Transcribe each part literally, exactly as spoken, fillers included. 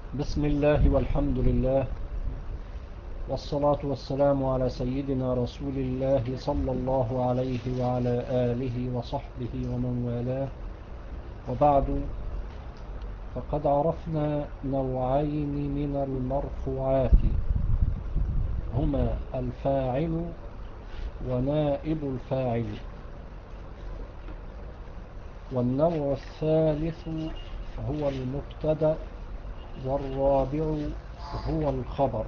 بسم الله والحمد لله، والصلاة والسلام على سيدنا رسول الله صلى الله عليه وعلى آله وصحبه ومن والاه، وبعد. فقد عرفنا نوعين من المرفوعات، هما الفاعل ونائب الفاعل. والنوع الثالث هو المبتدأ، والرابع هو الخبر.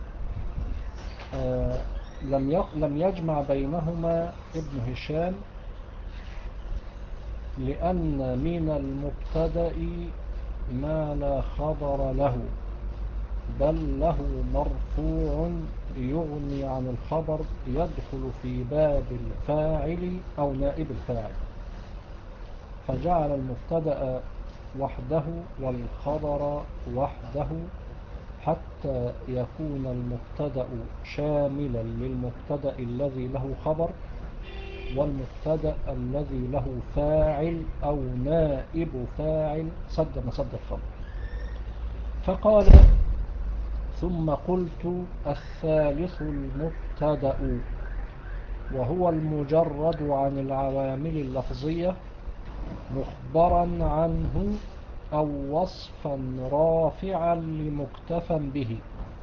آه لم لم يجمع بينهما ابن هشام، لأن من المبتدأ ما لا خبر له، بل له مرفوع يغني عن الخبر، يدخل في باب الفاعل أو نائب الفاعل، فجعل المبتدأ وحده والخبر وحده، حتى يكون المبتدأ شاملا للمبتدأ الذي له خبر، والمبتدأ الذي له فاعل أو نائب فاعل سد مسد الخبر. فقال: ثم قلت الثالث المبتدأ، وهو المجرد عن العوامل اللفظية، مخبرا عنه أو وصفا رافعا لمكتفى به.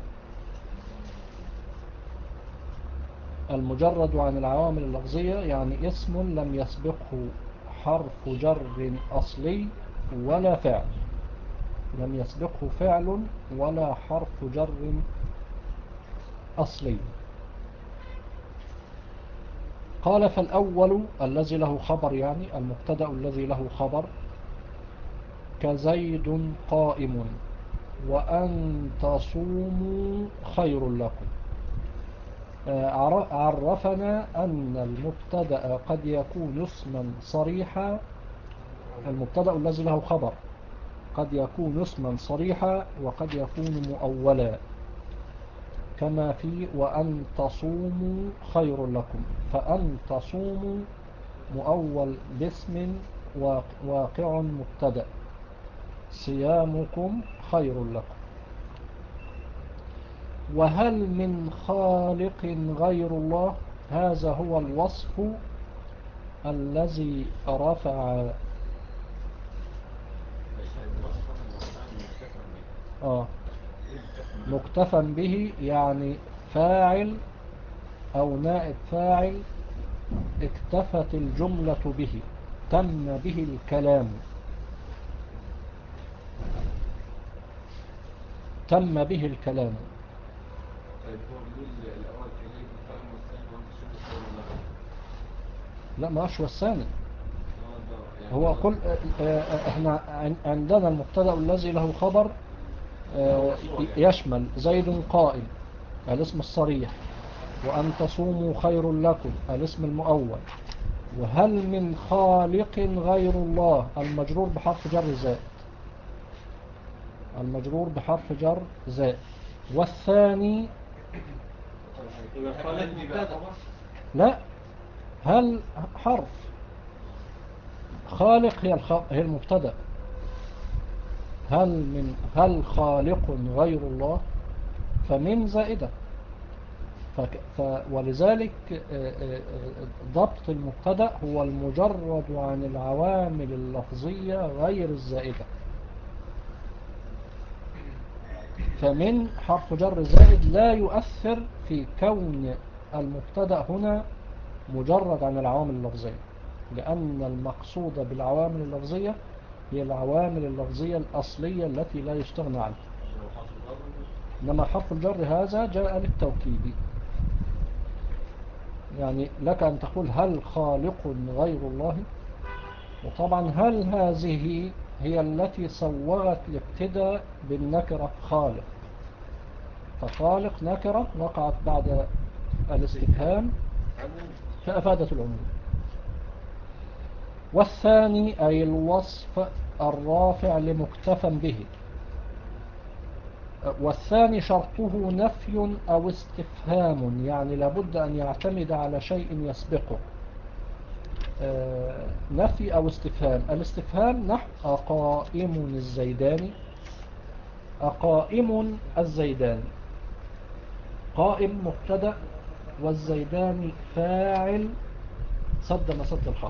المجرد عن العوامل اللفظية يعني اسم لم يسبقه حرف جر أصلي ولا فعل، لم يسبقه فعل ولا حرف جر أصلي. قال: فالأول الذي له خبر، يعني المبتدأ الذي له خبر، كزيد قائم، وأن تصوموا خير لكم. عرفنا أن المبتدأ قد يكون اسما صريحا، المبتدأ الذي له خبر قد يكون اسما صريحا وقد يكون مؤولا، كما في وأن تصوموا خير لكم. فأن تصوموا مؤول باسم واقع مبتدأ، صيامكم خير لكم. وهل من خالق غير الله، هذا هو الوصف الذي رفع آه مكتفى به، يعني فاعل أو نائب فاعل اكتفت الجملة به، تم به الكلام، تم به الكلام. طيب هو بيقول الأول كزيد قائم والثاني وأن تصوموا خير لكم. لا، ما هو الثاني. اه ده يعني هو كل ده آه، آه، احنا عندنا المبتدأ الذي له خبر هو آه، مرفوع يعني. يشمل زيد قائم الاسم الصريح، وأن تصوموا خير لكم الاسم المؤول، وهل من خالق غير الله المجرور بحرف جر زائد، المجرور بحرف جر زائد. والثاني يبقى خالد مبتدأ. لا، هل حرف خالق هي الخ... هي المبتدأ. هل من هل خالق غير الله، فمن زائدة. فك... ف... ولذلك آه، آه، آه، ضبط المبتدأ هو المجرد عن العوامل اللفظية غير الزائدة. فمن حرف جر زائد لا يؤثر في كون المبتدأ هنا مجرد عن العوامل اللفظية، لأن المقصود بالعوامل اللفظية هي العوامل اللفظية الأصلية التي لا يستغنى عنها. إنما حرف الجر هذا جاء للتوكيد، يعني لك أن تقول هل خالق غير الله. وطبعا هل هذه هي التي صوغت الابتداء بالنكرة خالق، فخالق نكرة وقعت بعد الاستفهام فأفادت العموم. والثاني أي الوصف الرافع لمكتفى به. والثاني شرطه نفي أو استفهام، يعني لابد أن يعتمد على شيء يسبقه. آه نفي أو استفهام. الاستفهام نحو أقائم الزيداني، أقائم الزيدان. قائم مبتدأ والزيدان فاعل سد مسد الخط.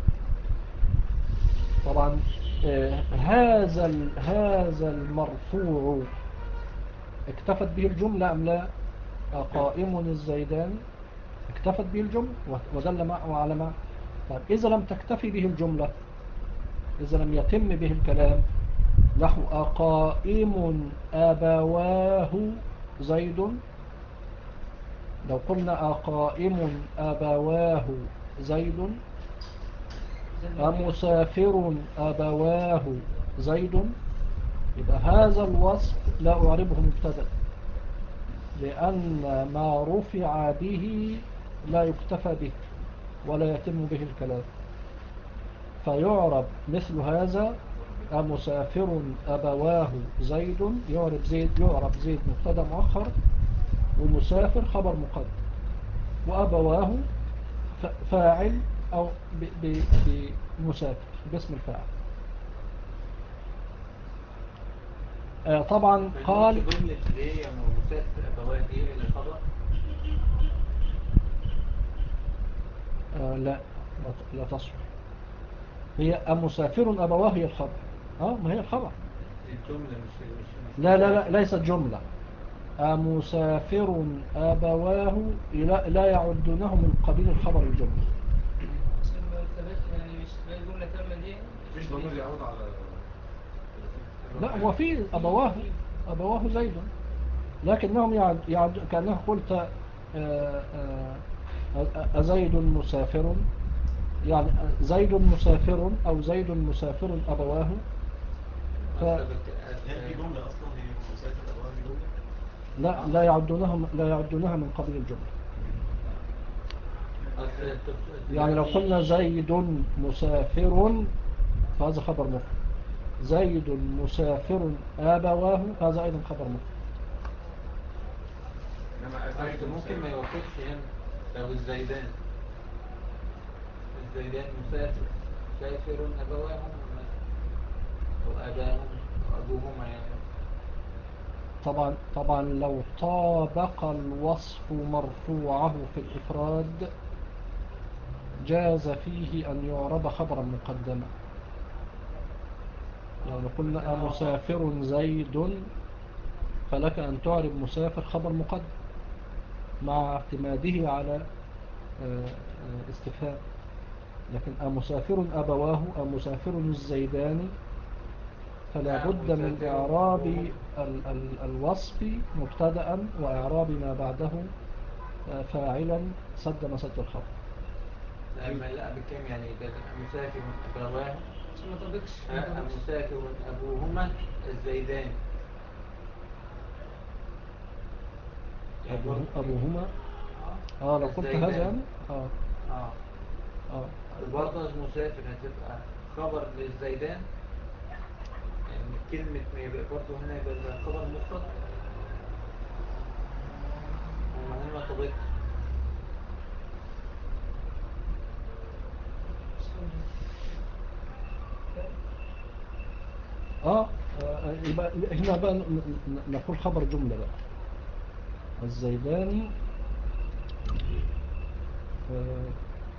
طبعا آه، هذا هذا المرفوع اكتفت به الجملة أم لا؟ قائم الزيدان اكتفت به الجملة ودل معه على ما. طيب إذا لم تكتفي به الجملة، إذا لم يتم به الكلام، نحو أقائم أبواه زيد، لو قلنا أقائم أبواه زيد، أمسافر أبواه زيد، يبقى هذا الوصف لا أعربه مبتدأ، لأن ما رفع به لا يكتفى به ولا يتم به الكلام، فيعرب مثل هذا أمسافر أبواه زيد، يعرب زيد يعرب زيد مبتدأ مؤخر، ومسافر خبر مقدم، وأبواه فاعل أو بمسافر باسم الفاعل. آه طبعا قال جملة اللي هي مسافر أبواه دي اللي خبر. آه لا لا تصل، هي أمسافر أبواه هي الخبر. اه ما هي الخبر. الجملة مش مش لا لا لا ليست جملة. أمسافر أبواه لا, لا يعدونه من قبيل الخبر الجملة. يعني مش جملة تامة دي، مفيش ضمير يعود على لا هو في أبواه أبواه زيد، لكنهم يعد, يعد كأنه قلت آه، آه، أزيد مسافر، يعني زيد مسافر أو زيد مسافر أبواه. ف... هل هي دي جملة أصلا؟ هي مسافر أبواب دي جملة؟ لا لا يعدونها لا يعدونها من قبيل الجملة. يعني لو قلنا زيد مسافر فهذا خبر مفرد، زيد مسافر أبواه هذا أيضا خبر مفرد. انما ازايد ممكن ما يوافقش هنا لو الزيدان الزيدان مسافر مسافر أبواهم أو أباهم أو أبوهما يعني. طبعا طبعا لو طابق الوصف مرفوعه في الإفراد جاز فيه أن يعرب خبرا مقدما. يعني قلنا مسافر زيد فلك أن تعرب مسافر خبر مقدم مع اعتماده على استفهام. لكن أمسافر أبواه أمسافر الزيداني فلا بد من إعراب ال ال الوصف مبتدأ وإعراب ما بعده فاعلا سد مسد الخبر. لما لا بكم يعني مسافر أبواه ما طبقش مسافر أبوهما الزيدان أبوه أبوهما اه لو قلت هذا يعني اه اه اه برضه المسافر هتبقى خبر للزيدان، يعني كلمة ما يبقى برضه هنا يبقى خبر مفرد وما هنا ما طبقش. اه يبقى هنا بقى نقول خبر جملة بقى الزيداني اه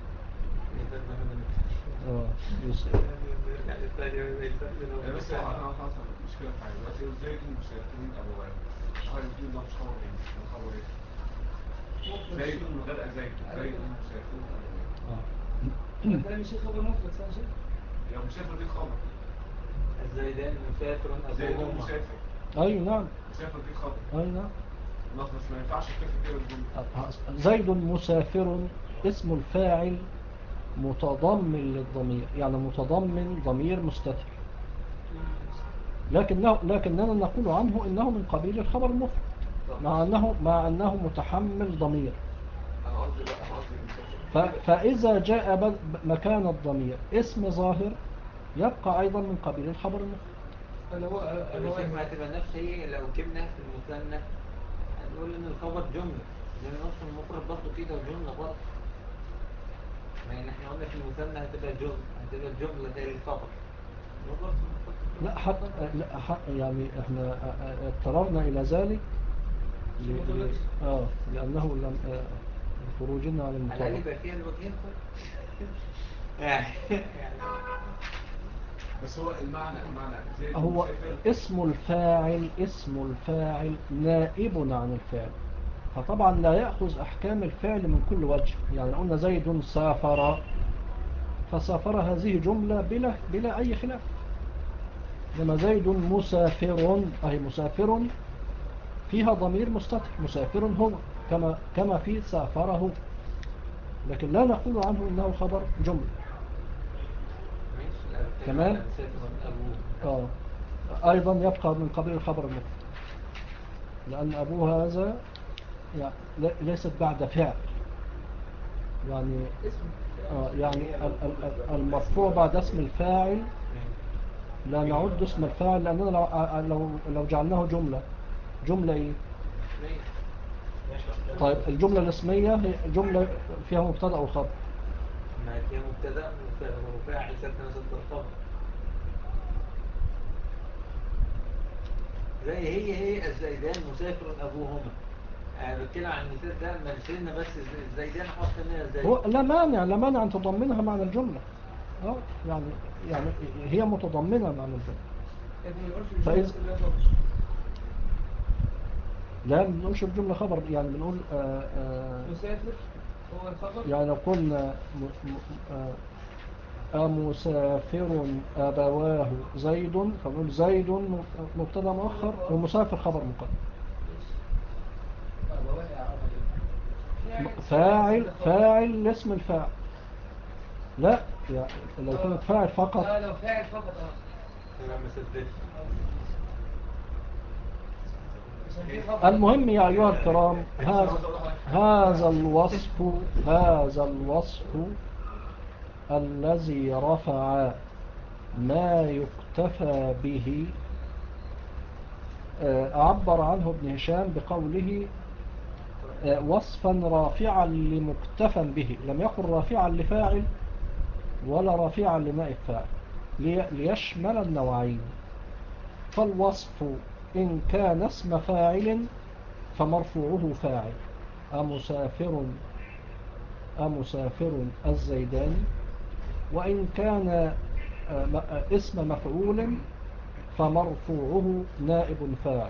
اه بس انا حصل مشكله في حاجه دلوقتي ازاي مسافرون ابواب اه الاثنين ده مش خبر ايه ده خبر ايه زيد من غير ازايد زيد مسافرون ابواب اه ده مش خبر مفرد صح شيء لو مسافر دي خبر الزيدان مسافر زيد أبوهما مسافر اي نعم مسافر دي خبر اي نعم لفظ ما ينفعش تكتب كده الجمله زيد مسافر اسم الفاعل متضمن للضمير، يعني متضمن ضمير مستتر، لكنه لكننا نقول عنه إنه من قبيل الخبر المفرد مع أنه مع أنه متحمل ضمير. فإذا جاء مكان الضمير اسم ظاهر يبقى أيضا من قبيل الخبر المفرد. فلو الشيخ ما هتبقى نفس هي لو جبنا في المثنى هنقول ان الخبر جملة، لان نص المفرد برضه كده جملة برضه. يعني احنا قلنا في المثنى هتبقى جملة هتبقى الجملة زي الخبر. لا حتى لا حق يعني احنا اضطررنا الى ذلك ل... ل... اه لانه لم آه، خروجنا عن على الأقل المطابقة. يبقى فيها الوجهين طيب. يعني يعني بس هو المعنى المعنى زي هو المسافر اسم الفاعل اسم الفاعل نائب عن الفعل، فطبعا لا يأخذ أحكام الفعل من كل وجه. يعني قلنا زيد سافر، فسافر هذه جملة بلا, بلا أي خلاف. لما زيد مسافر، أي مسافر فيها ضمير مستتر، مسافر هو كما, كما في سافره، لكن لا نقول عنه إنه خبر جملة. ماشي. لا بتكلم تمام. على مسافر أبوه. آه. أيضا يبقى من قبيل الخبر المفرد، لأن أبوه هذا يعني ليست بعد فعل، يعني آه يعني ال- ال- ال- المرفوع بعد اسم الفاعل لا نعد اسم الفاعل، لأننا لو, لو, لو جعلناه جملة جملة إيه؟ طيب الجملة الاسمية هي جملة فيها مبتدأ وخبر. ما هي مبتدأ وفاعل ساكن صدر الخبر، زي هي هي الزيدان مسافر أبوهما. أنا بتكلم عن المثال ده لما نشيلنا بس الزيدان حط منها ازاي. هو لا مانع لا مانع أن تضمنها معنى الجملة. اه يعني يعني هي متضمنة معنى الجملة. لكن ما نقولش الجملة فإذا كلها خبر. لا ما بنقولش الجملة خبر، يعني بنقول آه آه مسافر هو الخبر. يعني لو قلنا م- م- آه أمسافر أبواه زيد، فنقول زيد مبتدا مؤخر ومسافر خبر مقدم. فاعل فاعل اسم الفاعل. لا يعني لو كانت فاعل فقط. اه لو فاعل فقط اه تمام ما سددش. المهم يا أيها الكرام، هذا هذا الوصف هذا الوصف الذي رفع ما يكتفى به عبر عنه ابن هشام بقوله وصفا رافعا لمكتفى به، لم يقل رافعا لفاعل ولا رافعا لنائب فاعل، ليشمل النوعين. فالوصف إن كان اسم فاعل فمرفوعه فاعل، أمسافر أمسافر الزيدان، وإن كان اسم مفعول فمرفوعه نائب فاعل،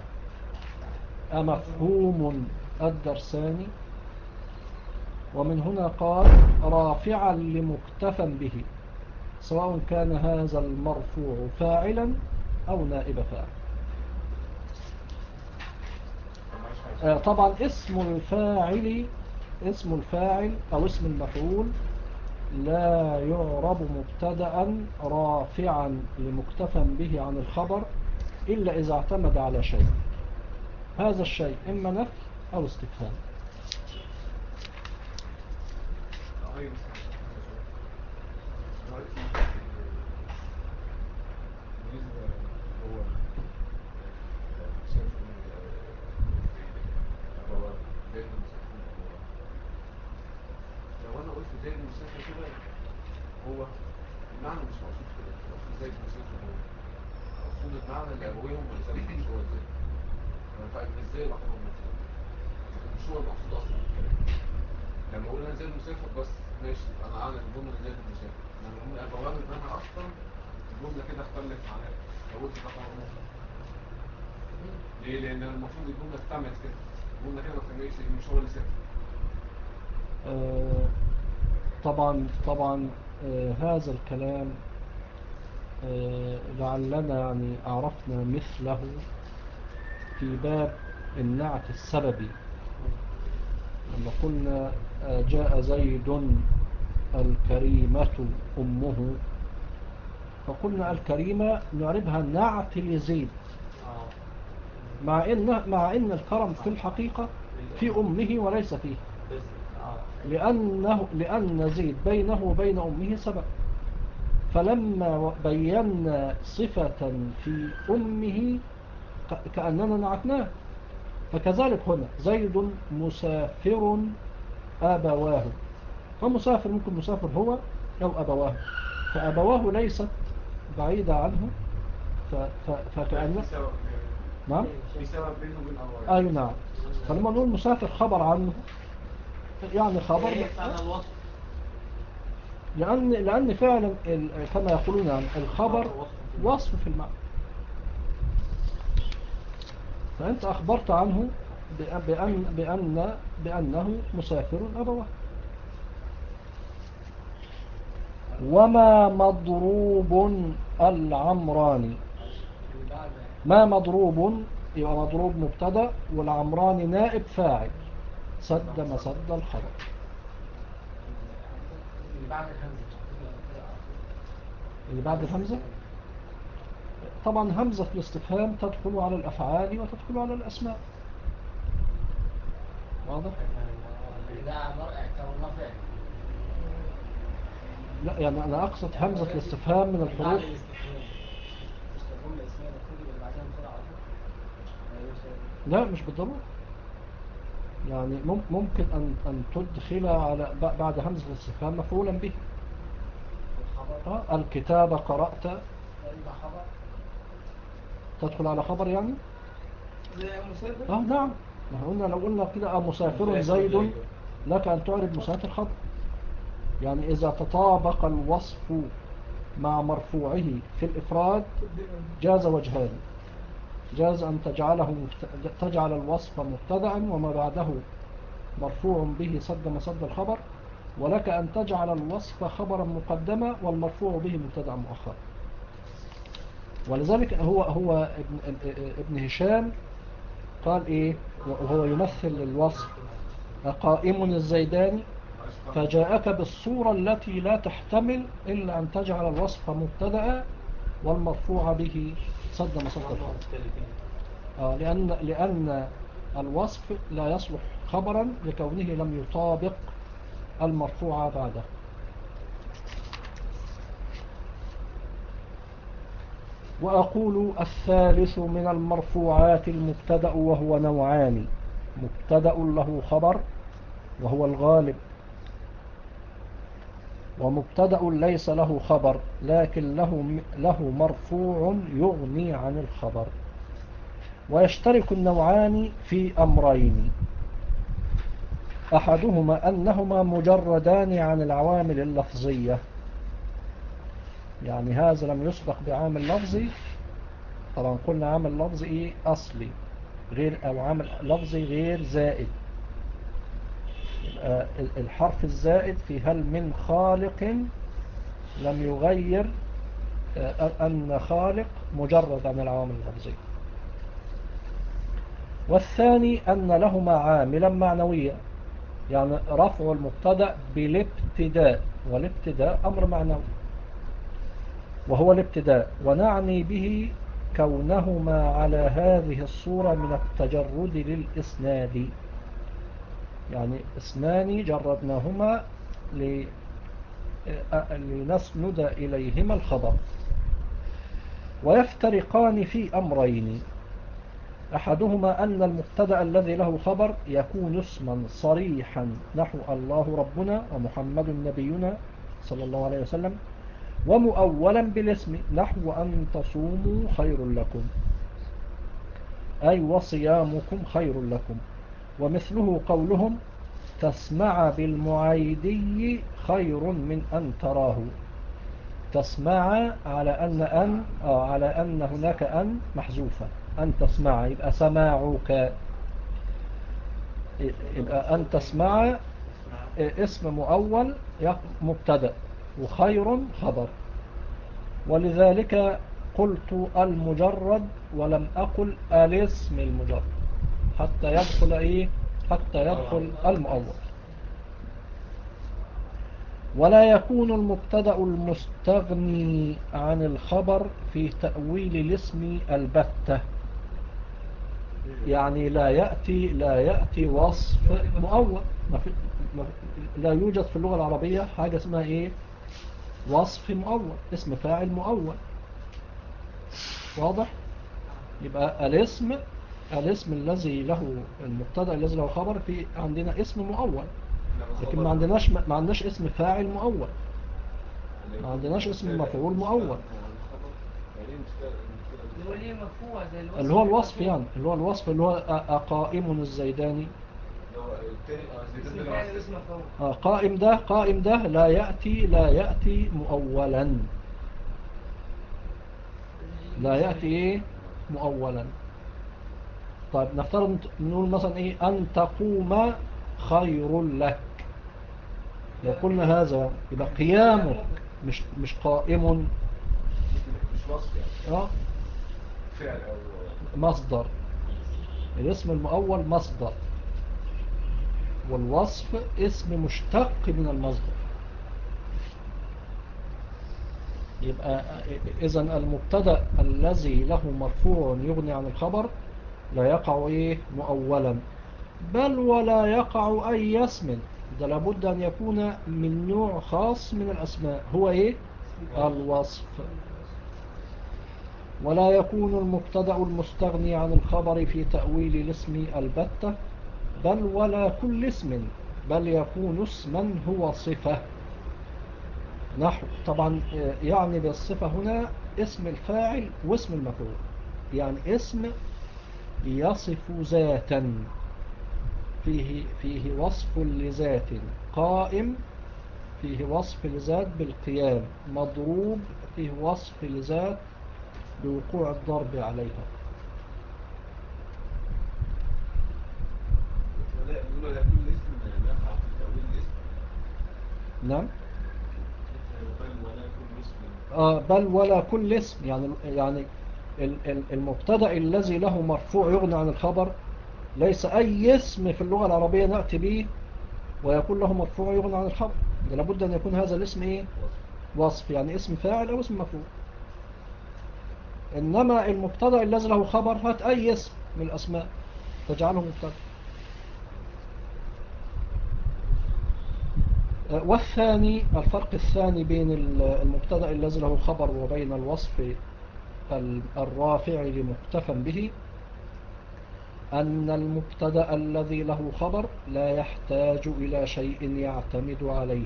أمفهوم الدرساني. ومن هنا قال رافعا لمكتفى به، سواء كان هذا المرفوع فاعلا أو نائب فاعل. آه طبعا اسم الفاعل اسم الفاعل أو اسم المفعول لا يعرب مبتدأ رافعا لمكتفى به عن الخبر إلا إذا اعتمد على شيء، هذا الشيء إما نفي أو استفهام. أيوة دلوقتي بالنسبة هو مسافر أبواب زي المسافر أبواب، لو أنا قلت زي المسافر كده هو المعنى مش مقصود كده، مقصود زي المسافر هو مقصود المعنى اللي أبويهم ولذلك مش هو ازاي فاهم ازاي وحنا المفروض لكن مش هو المقصود أصلا في الكلام. لما أقول أنا زي المسافر بس ماشي، أنا أعلن الجملة زي المسافر. لما أقول أبواب إن أنا أصلا الجملة كده اختلف معناها، لو قلت ده خبر مفرد. ليه؟ لأن المفروض الجملة تتعمل كده، الجملة كده ما تتعملش لأن مش هو اللي سافر. آه طبعا طبعا آه هذا الكلام آه لعلنا يعني عرفنا مثله في باب النعت السببي، لما قلنا آه جاء زيد الكريمة أمه، فقلنا الكريمة نعربها نعت لزيد، مع إن مع إن الكرم في الحقيقة في أمه وليس فيه، لأنه لأن زيد بينه وبين أمه سبب، فلما بينا صفة في أمه كأننا نعتناه. فكذلك هنا زيد مسافر أبواه، فمسافر ممكن مسافر هو أو أبواه، فأبواه ليست بعيدة عنه ف... ف... فكأن في سبب نعم في سبب بينه وبين الله. أي نعم. فلما نقول مسافر خبر عنه يعني خبر ايه معنى الوصف؟ لأن لأن فعلا ال- كما يقولون يعني الخبر وصف في المعنى. فأنت أخبرت عنه بأ- بأن بأن بأنه مسافر أبوه. وما مضروب العمراني. ما مضروب يبقى مضروب مبتدا والعمراني نائب فاعل سد مسد الخبر. اللي بعد الهمزة اللي بعد الهمزة طبعا همزة الاستفهام تدخل على الأفعال وتدخل على الأسماء. واضح؟ ده مرء كونه فعل. لا يعني أنا أقصد همزة الاستفهام من الحروف. لا مش بالضرورة. يعني مم- ممكن أن أن تدخل على ب- بعد همزة الاستفهام مفعولا به. آه، الكتاب قرأت تدخل على خبر يعني. زي مسافر. اه نعم. ما قلنا لو قلنا كده آه مسافر زيد لك أن تعرب مسافر خبر. يعني إذا تطابق الوصف مع مرفوعه في الإفراد جاز وجهان. جاز أن تجعله مبت... تجعل الوصف مبتدأ وما بعده مرفوع به سد مسد الخبر، ولك أن تجعل الوصف خبرا مقدما والمرفوع به مبتدأ مؤخرا. ولذلك هو هو ابن, ابن هشام قال إيه وهو يمثل الوصف قائم الزيداني فجاءك بالصورة التي لا تحتمل إلا أن تجعل الوصف مبتدأ والمرفوع به سد مسد الخبر. آه لأن, لأن الوصف لا يصلح خبرا لكونه لم يطابق المرفوع بعده. وأقول الثالث من المرفوعات المبتدأ وهو نوعان: مبتدأ له خبر وهو الغالب، ومبتدأ ليس له خبر لكن له, له مرفوع يغني عن الخبر. ويشترك النوعان في أمرين: أحدهما أنهما مجردان عن العوامل اللفظية، يعني هذا لم يسبق بعامل لفظي. طبعا قلنا عامل لفظي أصلي غير أو عامل لفظي غير زائد. الحرف الزائد في هل من خالق لم يغير أن خالق مجرد عن العوامل اللفظية. والثاني أن لهما عاملا معنويا، يعني رفع المبتدأ بالابتداء، والابتداء أمر معنوي وهو الابتداء، ونعني به كونهما على هذه الصورة من التجرد للإسناد، يعني اسمان جردناهما لنسند إليهما الخبر. ويفترقان في أمرين: أحدهما أن المبتدأ الذي له خبر يكون اسما صريحا نحو الله ربنا ومحمد نبينا صلى الله عليه وسلم، ومؤولا بالاسم نحو أن تصوموا خير لكم، أي وصيامكم خير لكم. ومثله قولهم تسمع بالمعيدي خير من أن تراه. تسمع على أن أن آه على أن هناك أن محذوفة، أن تسمع يبقى سماعك، يبقى أن تسمع اسم مؤول مبتدأ وخير خبر. ولذلك قلت المجرد ولم أقل الاسم المجرد حتى يدخل إيه حتى يدخل المؤول. ولا يكون المبتدأ المستغني عن الخبر في تأويل الاسم البتة، يعني لا يأتي لا يأتي وصف مؤول. ما في ما لا يوجد في اللغة العربية حاجة اسمها إيه وصف مؤول، اسم فاعل مؤول. واضح؟ يبقى الاسم الاسم الذي له المبتدأ الذي له خبر في عندنا اسم مؤول، لكن ما عندناش ما عندناش اسم فاعل مؤول، ما عندناش اسم مفعول مؤول. يعني ايه مشكلة اللي هو ليه مرفوع زي الوصف اللي هو الوصف مرفوع. يعني اللي هو الوصف اللي هو أ- أقائم الزيداني. اللي هو التاني اه زي ده اسم اللي فاعل هو واسم مفعول. آه، قائم ده قائم ده لا يأتي لا يأتي مؤولا، لا يأتي إيه مؤولا. طيب نفترض نقول مثلا إيه أن تقوم خير لك، لو قلنا هذا يبقى قيام مش مش قائم. مش وصف يعني آه، فعل او مصدر. الاسم المؤول مصدر، والوصف اسم مشتق من المصدر. يبقى إذا المبتدأ الذي له مرفوع يغني عن الخبر لا يقع إيه مؤولا، بل ولا يقع أي اسم. ده لابد أن يكون من نوع خاص من الأسماء، هو إيه الوصف. ولا يكون المبتدأ المستغني عن الخبر في تأويل الاسم البتة، بل ولا كل اسم، بل يكون اسما هو صفة. نحو طبعا يعني بالصفة هنا اسم الفاعل واسم المفعول، يعني اسم يصف ذاتا، فيه فيه وصف لذات. قائم فيه وصف لذات بالقيام، مضروب فيه وصف لذات بوقوع الضرب عليها. ولا يقولوا لا كل اسم يقع في تأويل الاسم. نعم. بل ولا كل اسم. آه بل ولا كل اسم، يعني يعني ال- ال- المبتدأ الذي له مرفوع يغني عن الخبر ليس أي اسم في اللغة العربية نأتي به ويكون له مرفوع يغني عن الخبر. ده لابد أن يكون هذا الاسم إيه وصف، يعني اسم فاعل أو اسم مفعول. إنما المبتدأ الذي له خبر هات أي اسم من الأسماء تجعله مبتدأ. والثاني الفرق الثاني بين المبتدأ الذي له خبر وبين الوصف الرافع لمكتفى به أن المبتدأ الذي له خبر لا يحتاج إلى شيء يعتمد عليه.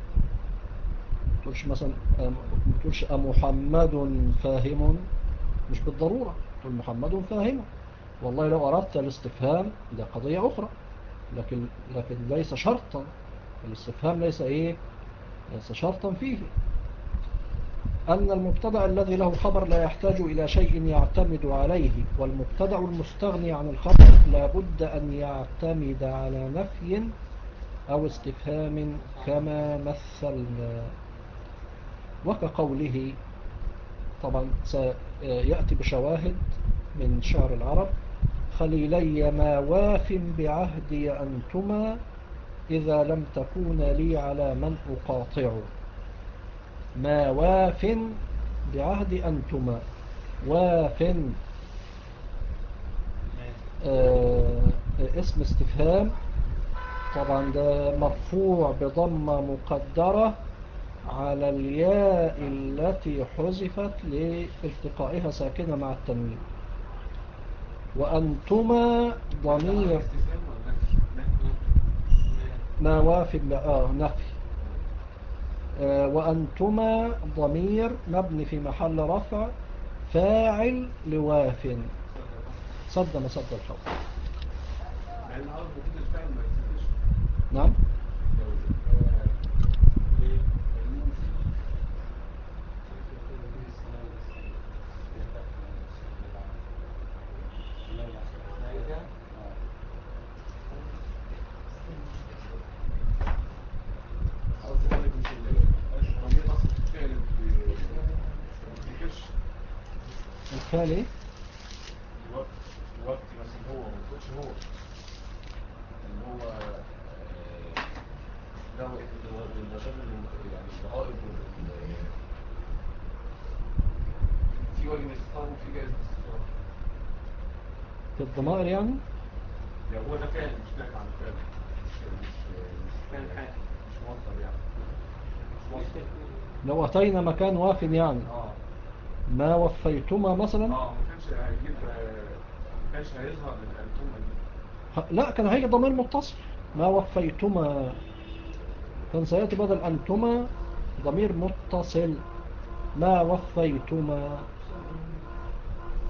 تقولش مثلا تقولش محمد فاهم، مش بالضرورة تقول محمد فاهم، والله لو أردت الاستفهام ده قضية أخرى، لكن لكن ليس شرطا. الاستفهام ليس إيه ليس شرطا فيه. أن المبتدأ الذي له خبر لا يحتاج إلى شيء يعتمد عليه، والمبتدأ المستغني عن الخبر لا بد أن يعتمد على نفي أو استفهام كما مثلنا. وكقوله طبعا سيأتي بشواهد من شعر العرب: خليلي ما واف بعهدي أنتما إذا لم تكون لي على من أقاطع. ما واف بعهد أنتما، واف آه اسم استفهام، طبعا ده مرفوع بضمة مقدرة على الياء التي حذفت لالتقائها ساكنة مع التنوين. وأنتما ضمير استفهام ولا نفي؟ ما واف آه نفي. آه وأنتما ضمير مبني في محل رفع فاعل لواف صد مسد الخوف. مع ان العرب المفروض الفعل ما يتفتش. نعم. لو آه، ليه؟ لأنه في قصدي بالك مش الضمير اصلا فعل ما بيفتكرش الفعل الوقت الوقت مثلا هو ما يقولش هو اللي هو آه، ده هو النشاط يعني الضرائب وال- في وجه الاستثمار وفي جائزة الاستثمار. في الضمائر يعني. يعني هو ده فعل مش ناتج عن فعل، مش مش فعل مش حال. مش مصدر يعني مش مصدر. لو أتينا مكان واف يعني اه ما وفيتما مثلا. اه ما كانش هيجيب آه، ما كانش هيظهر الأنتومة دي. ه- لا كان هيجي ضمير متصل. ما وفيتما كان سيأتي بدل أنتما ضمير متصل. ما وفيتما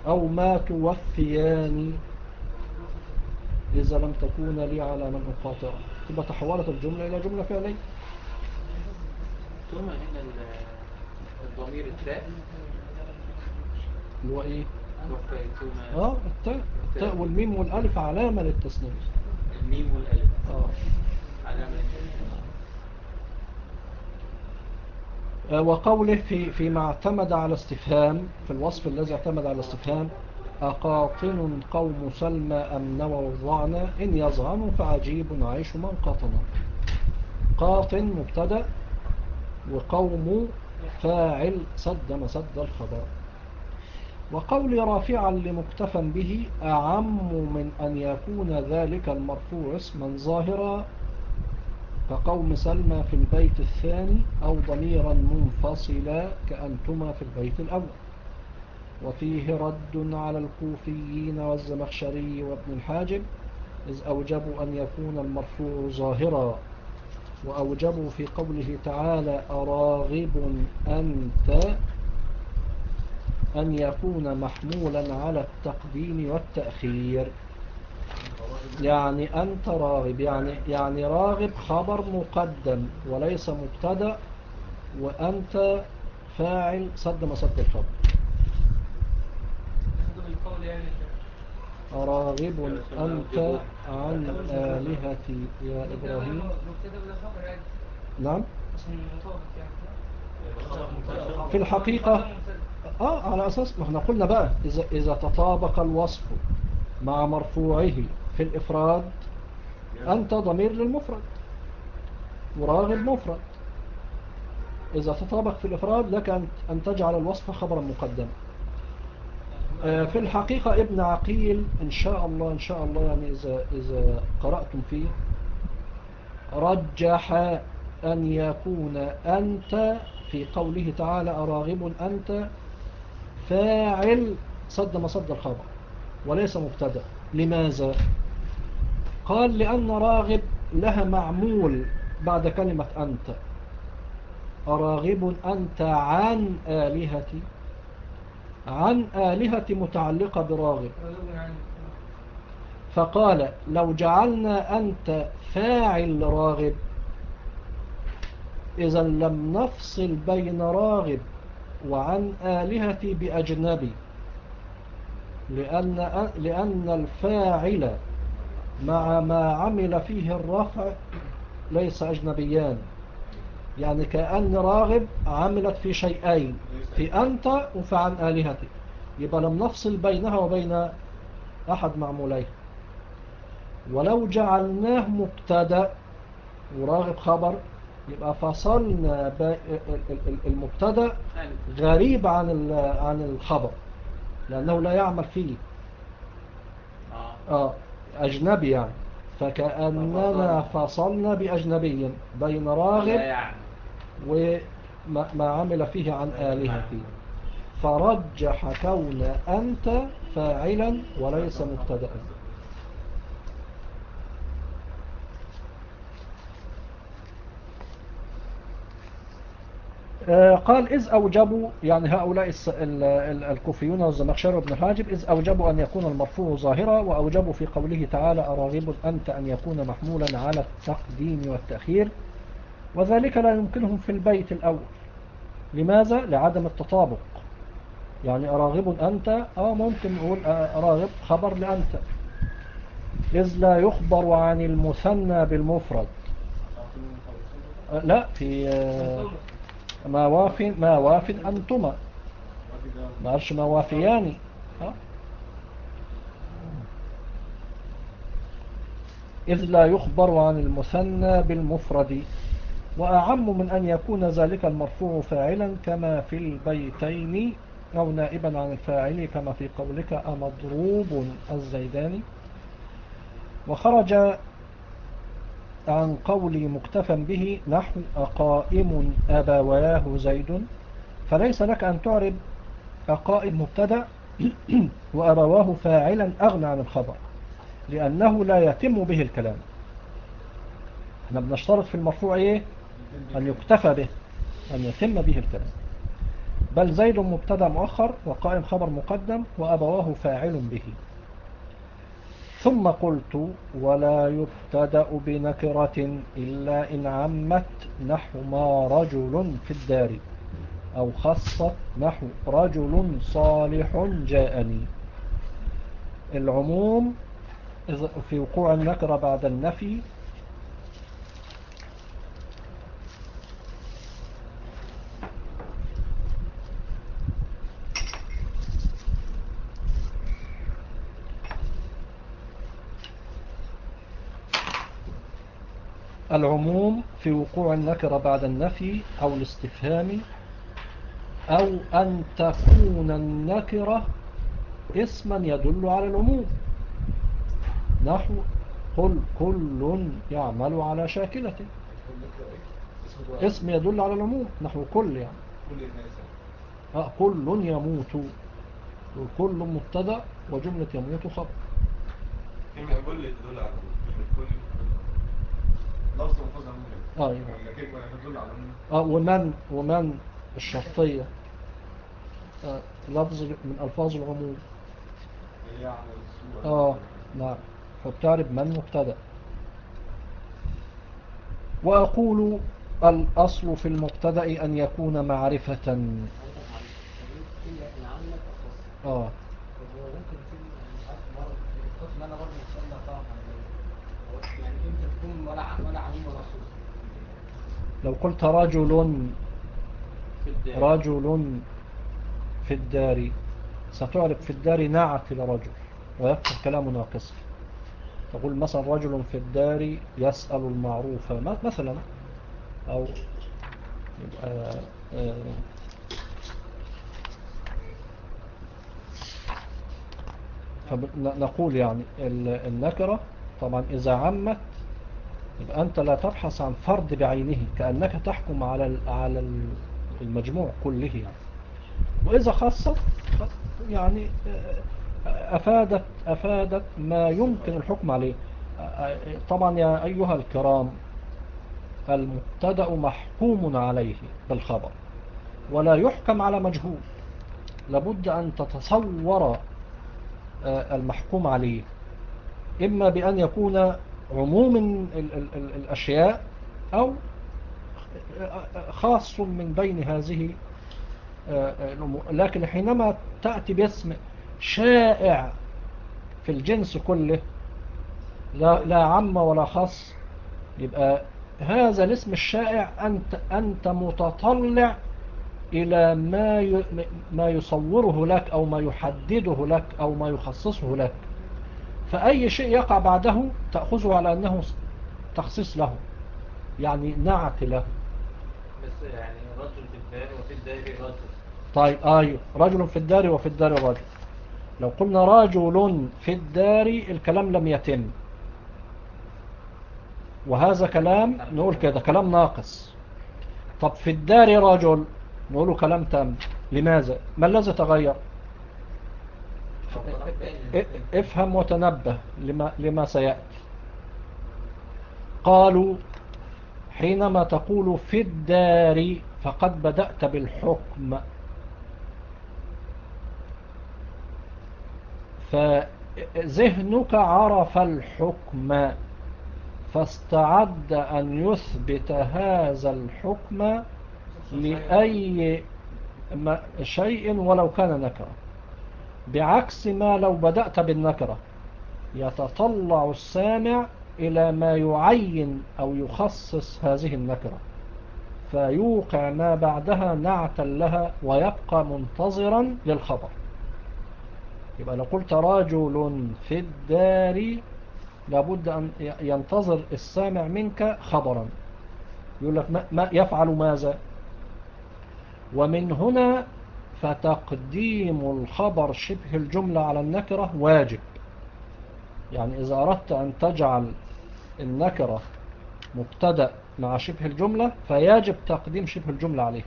أو ما توفيان إذا لم تكون لي على من أقاطع، تبقى تحولت الجملة إلى جملة فعلية. ثم هنا ال- الضمير التاء اللي هو إيه؟ توفيتما. آه التاء التاء والميم والألف علامة للتسنية. الميم والألف آه. علامة التسنية. وقوله في فيما اعتمد على استفهام، في الوصف الذي اعتمد على استفهام: أقاطن قوم سلمى أم نوى الظعن إن يظعنوا فعجيب عيش من قاطن. قاطن مبتدأ وقوم فاعل سد مسد الخبر. وقول رافعا لمكتفى به أعم من أن يكون ذلك المرفوع اسما ظاهرا كقوم سلمى في البيت الثاني، أو ضميرا منفصلا كأنتما في البيت الأول. وفيه رد على الكوفيين والزمخشري وابن الحاجب، إذ أوجبوا أن يكون المرفوع ظاهرا، وأوجبوا في قوله تعالى أراغب أنت أن يكون محمولا على التقديم والتأخير. يعني أنت راغب، يعني يعني راغب خبر مقدم وليس مبتدأ، وأنت فاعل سد مسد الخبر. بالقول يعني أراغب أنت عن آلهتي يا إبراهيم. مبتدأ ولا خبر يعني نعم عشان مطابق يعني في الحقيقة آه على أساس ما احنا قلنا بقى إذا, إذا تطابق الوصف مع مرفوعه في الإفراد أنت ضمير للمفرد وراغب مفرد. إذا تطابق في الإفراد لك أن تجعل الوصف خبرا مقدما. في الحقيقة ابن عقيل إن شاء الله إن شاء الله يعني إذا, إذا قرأتم فيه رجح أن يكون أنت في قوله تعالى أراغب أنت فاعل صد مصد الخبر وليس مبتدأ. لماذا؟ قال لأن راغب لها معمول بعد كلمة أنت. أراغب أنت عن آلهتي، عن آلهتي متعلقة براغب، فقال لو جعلنا أنت فاعل راغب إذا لم نفصل بين راغب وعن آلهتي بأجنبي، لأن, لأن الفاعل مع ما عمل فيه الرفع ليس أجنبيان. يعني كأن راغب عملت في شيئين، في أنت وفي عن آلهتي، يبقى لم نفصل بينها وبين أحد معموليه. ولو جعلناه مبتدأ وراغب خبر يبقى فصلنا المبتدأ غريب عن عن الخبر لأنه لا يعمل فيه آه أجنبي يعني، فكأننا فصلنا بأجنبي بين راغب وما عمل فيه عن آلهتي، فرجح كون أنت فاعلا وليس مبتدأ. قال إذ أوجبوا يعني هؤلاء الكوفيون والزمخشري وابن الحاجب إذ أوجبوا أن يكون المرفوع ظاهرا، وأوجبوا في قوله تعالى أراغب أنت أن يكون محمولا على التقديم والتأخير، وذلك لا يمكنهم في البيت الأول. لماذا؟ لعدم التطابق. يعني أراغب أنت آه ممكن نقول أراغب خبر لأنت، إذ لا يخبر عن المثنى بالمفرد. لا في ما واف ما واف أنتما، ما عرفش ما وافياني ها؟ إذ لا يخبر عن المثنى بالمفرد. وأعم من أن يكون ذلك المرفوع فاعلا كما في البيتين، أو نائبا عن الفاعل كما في قولك أمضروب الزيداني. وخرج عن قول مكتفى به نحو أقائم أبواه زيد، فليس لك أن تعرب أقائم مبتدأ وأبواه فاعلا أغنى عن الخبر، لأنه لا يتم به الكلام. احنا بنشترط في المرفوع ايه؟ أن يكتفى به، أن يتم به الكلام. بل زيد مبتدأ مؤخر وقائم خبر مقدم وأبواه فاعل به. ثم قلت ولا يبتدأ بنكرة إلا إن عمت نحو ما رجل في الدار أو خصت نحو رجل صالح جاءني. العموم في وقوع النكرة بعد النفي العموم في وقوع النكرة بعد النفي أو الاستفهام أو أن تكون النكرة اسما يدل على العموم نحو قل كل يعمل على شاكلته، اسم يدل على العموم نحو كل يعني كل الناس آه كل يموت، وكل مبتدا وجملة يموت خبر. كلمة كل تدل على كلمة كل لفظ مفوز عموما اه يعني. ولا كلمة تدل على عموما اه ومن ومن الشرطية آه لفظ من ألفاظ العموم. هي على الصورة اه نعم، فبتعرف من مبتدا. وأقول الأصل في المبتدا أن يكون معرفة. اه هو ممكن يكون يعني عارف مرض القسم انا برضه مستنى طبعا يعني امتى تكون ولا ع- ولا عليم ولا صوت. لو قلت رجل في الدار. رجل في الدار ستعرف في الدار نعت لرجل ويبقى الكلام ناقصا. تقول مثلا رجل في الدار يسأل المعروف مثلا، أو يبقى آه فنقول يعني النكرة طبعا إذا عمت يبقى أنت لا تبحث عن فرد بعينه كأنك تحكم على على المجموع كله يعني. وإذا خصت يعني أفادت أفادت ما يمكن الحكم عليه. طبعا يا أيها الكرام المبتدأ محكوم عليه بالخبر ولا يحكم على مجهول، لابد أن تتصور المحكوم عليه إما بأن يكون عموم ال ال ال الأشياء أو خاص من بين هذه الأمور. لكن حينما تأتي باسم شائع في الجنس كله لا, لا عم ولا خاص، يبقى هذا الاسم الشائع أنت, أنت متطلع إلى ما ما يصوره لك أو ما يحدده لك أو ما يخصصه لك، فأي شيء يقع بعده تأخذه على أنه تخصيص له يعني نعت له. بس يعني رجل في الدار وفي الدار رجل. طيب أيوه رجل في الدار وفي الدار رجل. لو قلنا رجل في الدار الكلام لم يتم، وهذا كلام نقول كده كلام ناقص. طب في الدار رجل نقوله كلام تام. لماذا؟ ما الذي تغير؟ افهم وتنبه لما, لما سيأتي. قالوا حينما تقول في الدار فقد بدأت بالحكم، فذهنك عرف الحكم فاستعد أن يثبت هذا الحكم لأي شيء ولو كان نكرة، بعكس ما لو بدأت بالنكرة يتطلع السامع إلى ما يعين أو يخصص هذه النكرة فيوقع ما بعدها نعتا لها ويبقى منتظرا للخبر. يبقى لو قلت رجل في الدار لابد أن ينتظر السامع منك خبرا، يقول لك ما, ما يفعل ماذا. ومن هنا فتقديم الخبر شبه الجملة على النكرة واجب. يعني إذا أردت أن تجعل النكرة مبتدأ مع شبه الجملة فيجب تقديم شبه الجملة عليه.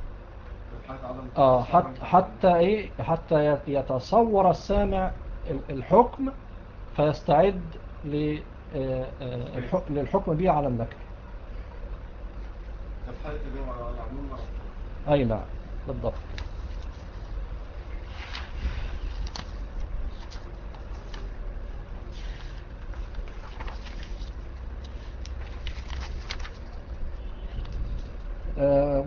آه حتى حتى إيه حتى يتصور السامع الحكم فيستعد للحكم به على النكرة. أي نعم بالضبط.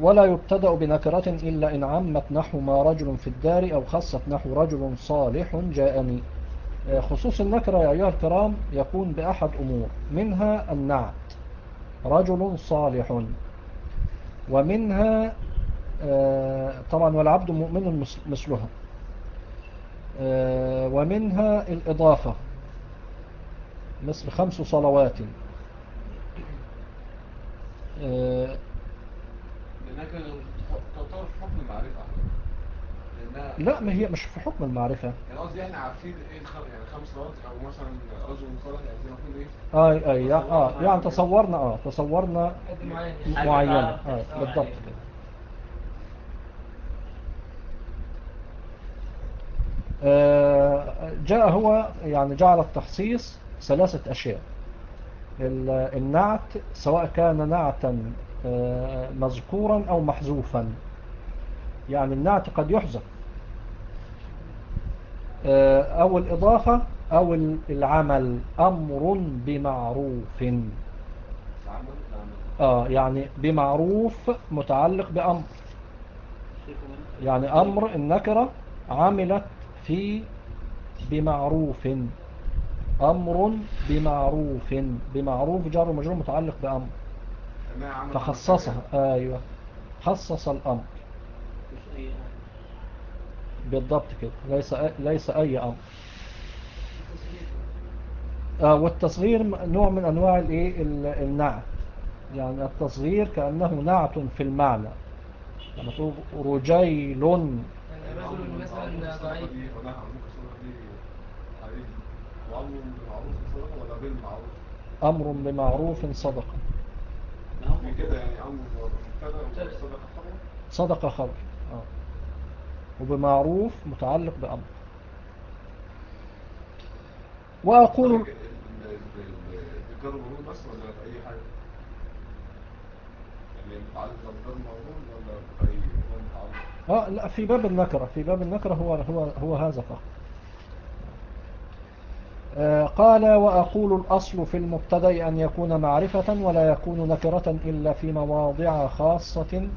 ولا يبتدأ بنكرة إلا إن عمت نحو ما رجل في الدار أو خصت نحو رجل صالح جاءني. خصوص النكرة يا أيها الكرام يكون بأحد أمور، منها النعت رجل صالح، ومنها طبعا والعبد مؤمن مثلها، ومنها الإضافة مثل خمس صلوات. لأنها كان تعتبر في حكم المعرفة لأنها لا، ما هي مش في حكم المعرفة. يعني قصدي احنا عارفين ايه الخ... يعني خمس صلوات او مثلا رجل صالح يعني زي ما نقول ايه اه اي يعني اه يعني تصورنا اه تصورنا حد معين يعني. معينة آه، اه آه، بالضبط عليه. كده. آه جاء هو يعني جعل التخصيص ثلاثة أشياء: النعت سواء كان نعتا آه مذكورا أو محذوفا، يعني النعت قد يحذف، آه أو الإضافة أو العمل، أمر بمعروف. العمل العمل آه يعني بمعروف متعلق بأمر، يعني أمر النكرة عملت في بمعروف، أمر بمعروف، بمعروف جار ومجرور متعلق بأمر انها عمل فخصصها. أيوة، خصص الأمر مش أي أمر. بالضبط كده، ليس ليس أي أمر. آه والتصغير نوع من أنواع الإيه النعت، يعني التصغير كأنه نعت في المعنى، لما تقول رجيل. يعني رجل مثلا ضعيف. دي ولا ممكن الصدقه دي عليه وامر بالمعروف الصدقه ولا بالمعروف أمر بمعروف صدقة. ما هو في كده يعني امر مبتدا والصدقه خبر. صدقة خبر آه. وبمعروف متعلق بأمر. وأقول الجر والمجرور بس ولا في اي حاجه يعني متعلق بالجر والمجرور ولا في اي هو متعلق آه لا، في باب النكرة، في باب النكرة هو هو هو هذا فقط. آه قال: وأقول الأصل في المبتدأ أن يكون معرفة ولا يكون نكرة إلا في مواضع خاصة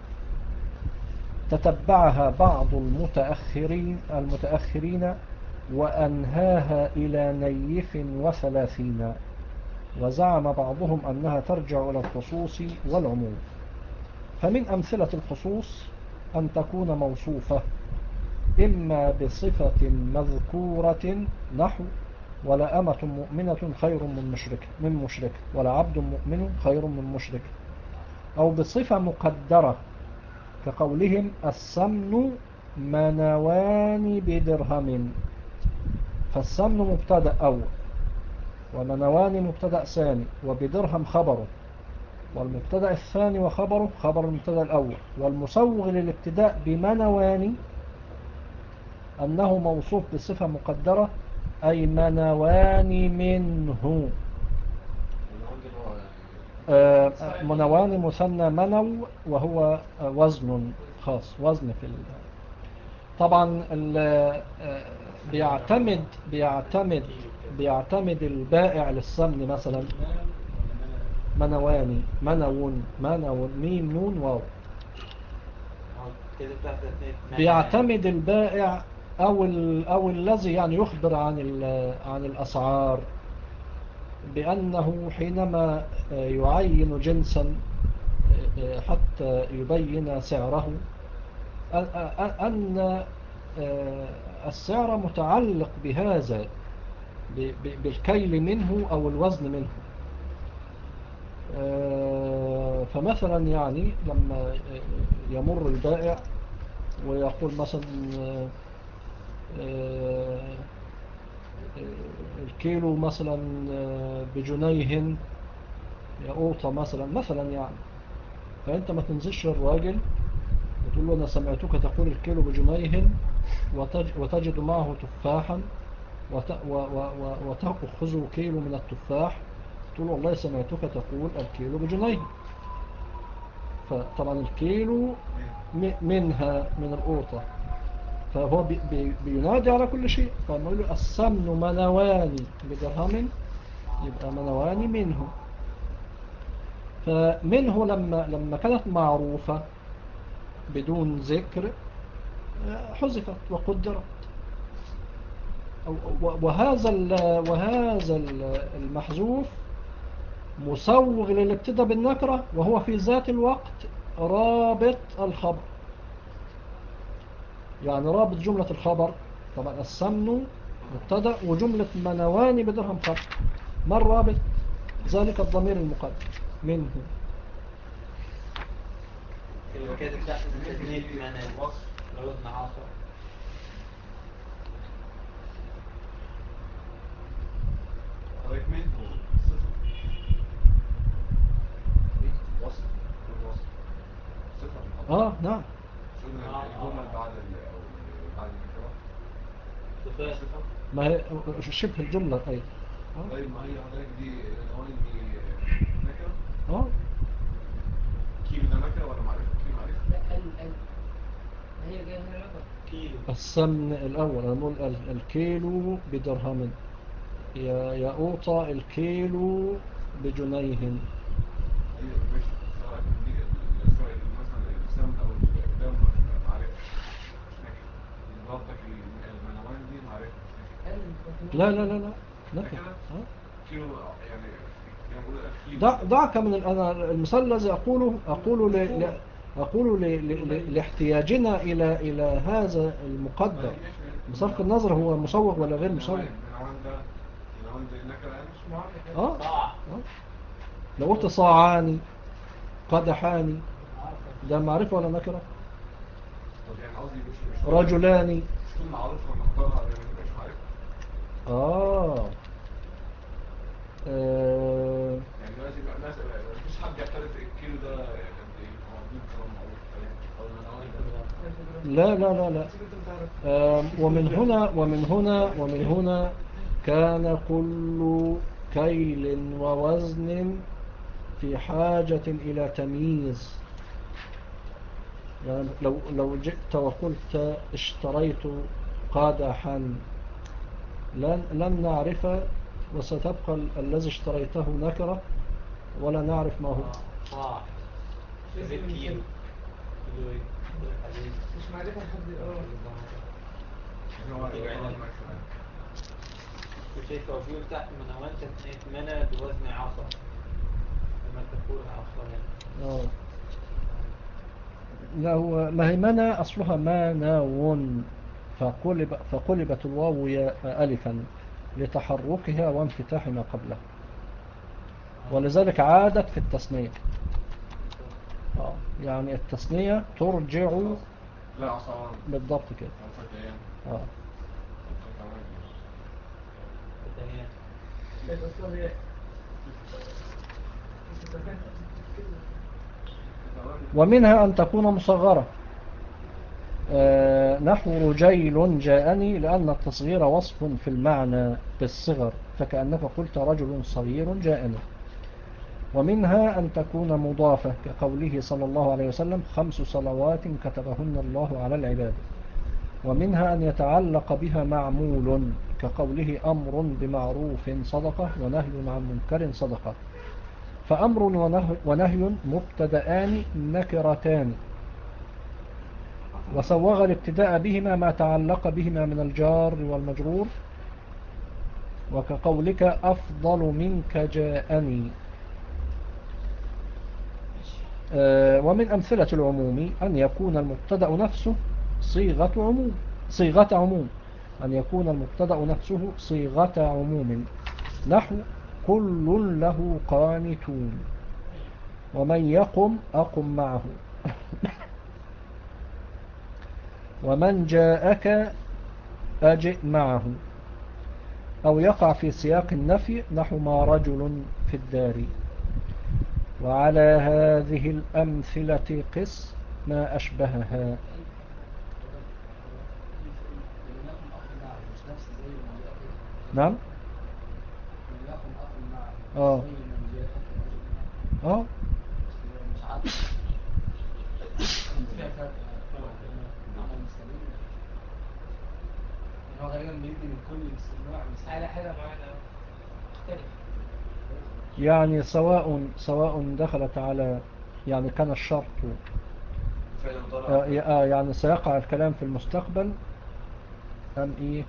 تتبعها بعض المتأخرين المتأخرين وأنهاها إلى نيف وثلاثين، وزعم بعضهم أنها ترجع إلى الخصوص والعموم. فمن أمثلة الخصوص أن تكون موصوفة إما بصفة مذكورة نحو ولا أمة مؤمنة خير من مشرك من مشرك ولا عبد مؤمن خير من مشرك، أو بصفة مقدرة كقولهم السمن منوان بدرهم، فالسمن مبتدأ أول، ومنوان مبتدأ ثاني، وبدرهم خبره، والمبتدأ الثاني وخبره خبر المبتدأ الأول. والمسوغ للابتداء بمنوان أنه موصوف بصفة مقدرة، أي منوان منه. آه منوان مثنى منو، وهو آه وزن خاص، وزن في ال... طبعا ال... آه بيعتمد بيعتمد بيعتمد البائع للسمن مثلا منواني، منون، منون، ميم نون واو. كده تحت اثنين. بيعتمد البائع أو ال... أو الذي يعني يخبر عن ال... عن الأسعار بأنه حينما يعين جنسا حتى يبين سعره أن السعر متعلق بهذا، بالكيل منه أو الوزن منه. فمثلا يعني لما يمر البائع ويقول مثلا الكيلو مثلا بجنيه يقوطة مثلا مثلا يعني، فأنت ما تنزلش الراجل وتقول له أنا سمعتك تقول الكيلو بجنيه وتجد معه تفاحا وتأخذ كيلو من التفاح، تقول له والله سمعتك تقول الكيلو بجنيه. فطبعا الكيلو منها من القوطة، فهو بي بي بينادي على كل شيء. فلما يقول له السمن منواني بدرهم يبقى منواني منه. فمنه لما لما كانت معروفة بدون ذكر حذفت وقدرت. وهذا وهذا المحذوف مسوغ للابتداء بالنكرة، وهو في ذات الوقت رابط الخبر، يعني رابط جملة الخبر. طبعا السمن مبتدأ وجملة منوان بدرهم خبر، ما الرابط؟ ذلك الضمير المقدم منه. اللي كانت تحت تسمية من الوصف لوزن عصر. حضرتك منه صفة وصف والوصف صفة من الخبر. اه نعم. شو آه، الجمل آه. بعد ال أو ال- بعد النكرة صفات. صفة. ما هي شبه الجملة أيضا. طيب ما هي حضرتك دي الأوان دي نكرة؟ اه كيلو ده نكرة ولا معرفة؟ كيلو معرفة؟ لا ال ال هي جايه هنا رقم كيلو. السمن الأول نقول ال- الكيلو بدرهم، يا يا أوطى الكيلو بجنيه. ايوه ماشي، سواء كان دي ال- سواء مثلا السمن او الدم معرفة مش نكرة. برضك المنوان دي معرفة مش نكرة. لا لا لا لا نكرة. نكرة؟ آه. كيلو يعني يعني نقول الكيلو دع دعك من ال- أنا المثال الذي أقوله أقول ل... ل... أقول ل... ل... ل... لاحتياجنا إلى إلى هذا المقدر، بصرف النظر هو مسوغ ولا غير مسوغ. المنوان ده المنوان ده نكرة يعني مش معرفة. اه صاع. آه. لو قلت صاعاني قدحاني ده معرفة ولا نكرة؟ طب يعني قصدي مش مش رجلان. مش تكون معروفة مقدارها ما تبقاش معرفة. آه. آه. يعني دلوقتي بقى الناس مفيش حد يعترف الكيلو ده قد ايه هو موجود كلام معروف فاهم او المنوان ده لا لا لا لا. آه. ومن هنا ومن هنا ومن هنا كان كل كيل ووزن في حاجة إلى تمييز. يعني لو لو جئت وقلت اشتريت قادحا لن لن نعرف، وستبقى ال- الذي اشتريته نكرة ولا نعرف ما هو. صاع. شريت كيلو. كيلو ايه؟ كيلو حديد. مش معرفة لحد اه يعني هو هو المكسب. شايف هو بيقول تحت منوان تسمية منى بوزن عصا لما تقول عصا يعني. آه. لا هو ما هي منى أصلها ماناون، فقلب فقلبت الواو يا ألفا لتحركها وانفتاح ما قبلها، ولذلك عادت في التثنية. آه. يعني التثنية ترجع لا عصام بالضبط كده. فتيان آه. فتيان. كانت اصلا هي ومنها أن تكون مصغرة، آه، نحو رجيل جاءني، لأن التصغير وصف في المعنى بالصغر، فكأنك قلت رجل صغير جاءني. ومنها أن تكون مضافة كقوله صلى الله عليه وسلم خمس صلوات كتبهن الله على العباد. ومنها أن يتعلق بها معمول كقوله أمر بمعروف صدقة ونهي عن منكر صدقة. فأمر ونهي, ونهي مبتدآن نكرتان، وسوغ الابتداء بهما ما تعلق بهما من الجار والمجرور، وكقولك أفضل منك جاءني. آه، ومن أمثلة العموم أن يكون المبتدأ نفسه صيغة عموم صيغة عموم أن يكون المبتدأ نفسه صيغة عموم، نحو كل له قانتون، ومن يقم أقم معه، ومن جاءك أجئ معه. أو يقع في سياق النفي نحو ما رجل في الدار. وعلى هذه الأمثلة قس ما أشبهها. نعم. اه اه هو غالبا بيدي من كل نوع على حاجة معينة مختلف. يعني سواء سواء دخلت على، يعني كان الشرط فعلا آه مضارع آه، يعني سيقع الكلام في المستقبل أم إيه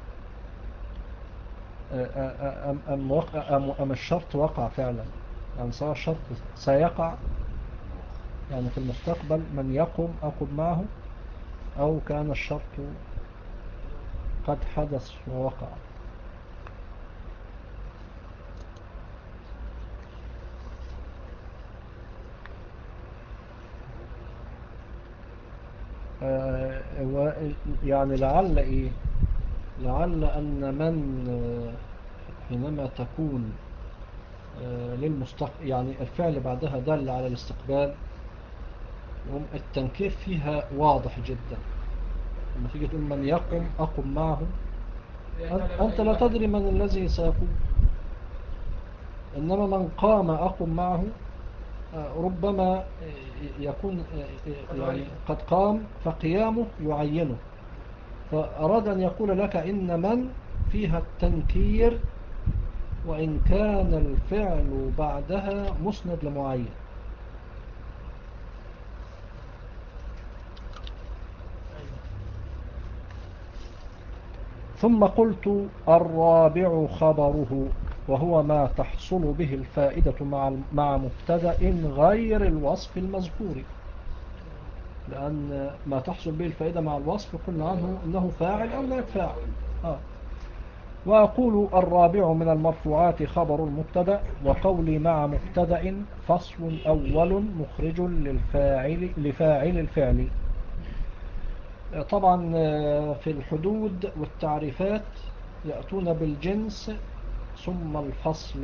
آه، آه، آه، أم, أم, وقع أم, أم الشرط وقع فعلا، يعني سواء الشرط سيقع يعني في المستقبل من يقم أقم معه، أو كان الشرط قد حدث ووقع. آه، و- يعني لعل إيه لعل أن من آه، حينما تكون آه، للمستقبل، يعني الفعل بعدها دل على الاستقبال، يقوم التنكير فيها واضح جدا. لما تيجي تقول من يقم أقم معه، أن- أنت لا تدري من الذي سيقوم، إنما من قام أقم معه آه، ربما آه، يكون آه، آه، يعني قد قام فقيامه يعينه، فأراد أن يقول لك إن من فيها التنكير وإن كان الفعل بعدها مسند لمعين. ثم قلت الرابع خبره، وهو ما تحصل به الفائدة مع مع مبتدأ غير الوصف المذكور، لأن ما تحصل به الفائدة مع الوصف قلنا عنه إنه فاعل أو نائب فاعل. آه. وأقول الرابع من المرفوعات خبر المبتدأ، وقولي مع مبتدأ فصل أول مخرج للفاعل لفاعل الفعل. طبعا في الحدود والتعريفات يأتون بالجنس ثم الفصل.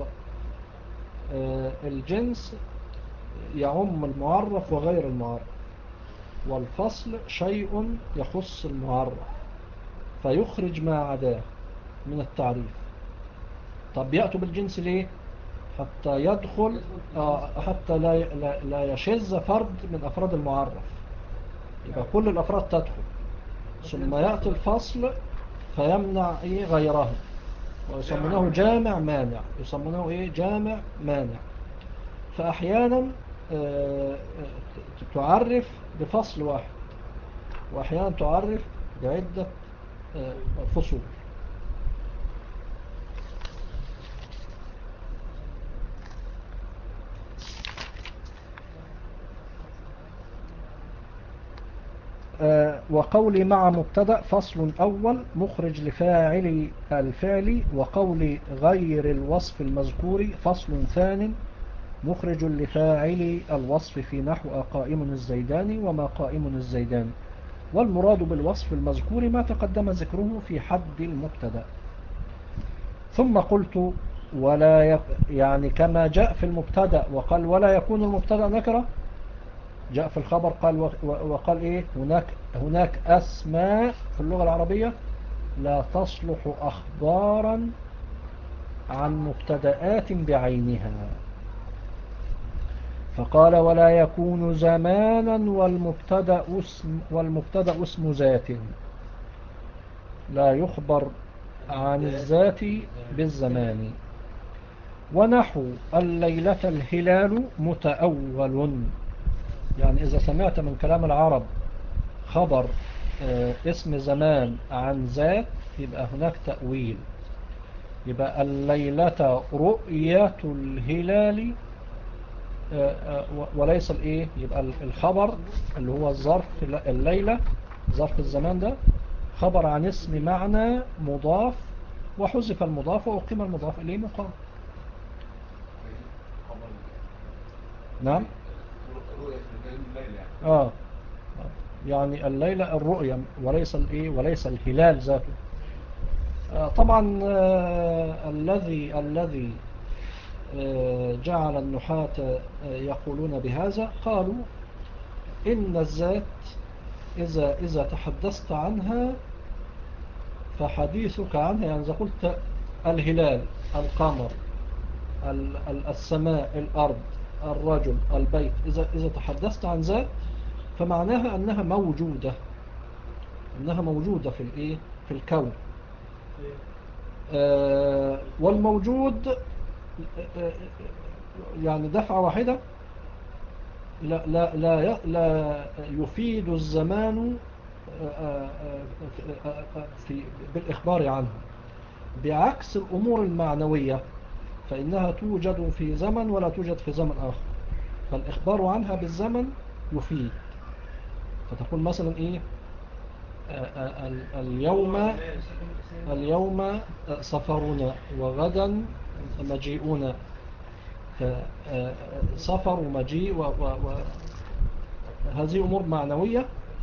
الجنس يعم المعرف وغير المعرف، والفصل شيء يخص المعرف فيخرج ما عداه من التعريف. طب يأتوا بالجنس ليه؟ حتى يدخل آه حتى لا لا لا يشذ فرد من أفراد المعرف، يبقى كل الأفراد تدخل، ثم يأتي الفصل فيمنع إيه غيره، ويسمونه جامع مانع، يسمونه إيه جامع مانع. فأحيانا آه تعرف بفصل واحد، وأحيانا تعرف بعدة آه فصول. آه وقولي مع مبتدأ فصل أول مخرج لفاعل الفعل، وقولي غير الوصف المذكور فصل ثان مخرج لفاعل الوصف في نحو قائم الزيدان وما قائم الزيدان. والمراد بالوصف المذكور ما تقدم ذكره في حد المبتدأ. ثم قلت ولا يق... يعني كما جاء في المبتدأ وقال ولا يكون المبتدأ نكرة، جاء في الخبر قال و... وقال إيه هناك هناك أسماء في اللغة العربية لا تصلح أخبارا عن مبتدآت بعينها، فقال ولا يكون زمانا والمبتدأ اسم, والمبتدأ اسم ذات، لا يخبر عن الذات بالزمان. ونحو الليلة الهلال متأول، يعني إذا سمعت من كلام العرب خبر اسم زمان عن ذات يبقى هناك تأويل، يبقى الليلة رؤية الهلال وليس الايه، يبقى الخبر اللي هو الظرف الليلة ظرف الزمان ده خبر عن اسم معنى مضاف، وحذف المضاف وأقيم المضاف إليه مقام. نعم آه يعني الليلة الرؤية وليس الايه وليس الهلال ذاته. آه طبعا آه الذي الذي جعل النحاة يقولون بهذا، قالوا إن الذات إذا, إذا تحدثت عنها فحديثك عنها، يعني إذا قلت الهلال القمر السماء الأرض الرجل البيت، إذا, إذا تحدثت عن ذات فمعناها أنها موجودة، أنها موجودة في الإيه في الكون. آه والموجود يعني دفعة واحدة لا لا لا ي- لا يفيد الزمان آه، آه، آه، آه، في بالإخبار عنه، بعكس الأمور المعنوية فإنها توجد في زمن ولا توجد في زمن آخر. فالإخبار عنها بالزمن يفيد، فتقول مثلا إيه آه، آه، ال- اليوم اليوم سفرنا وغدا مجيئنا. فسفر ومجيء وهذه أمور معنوية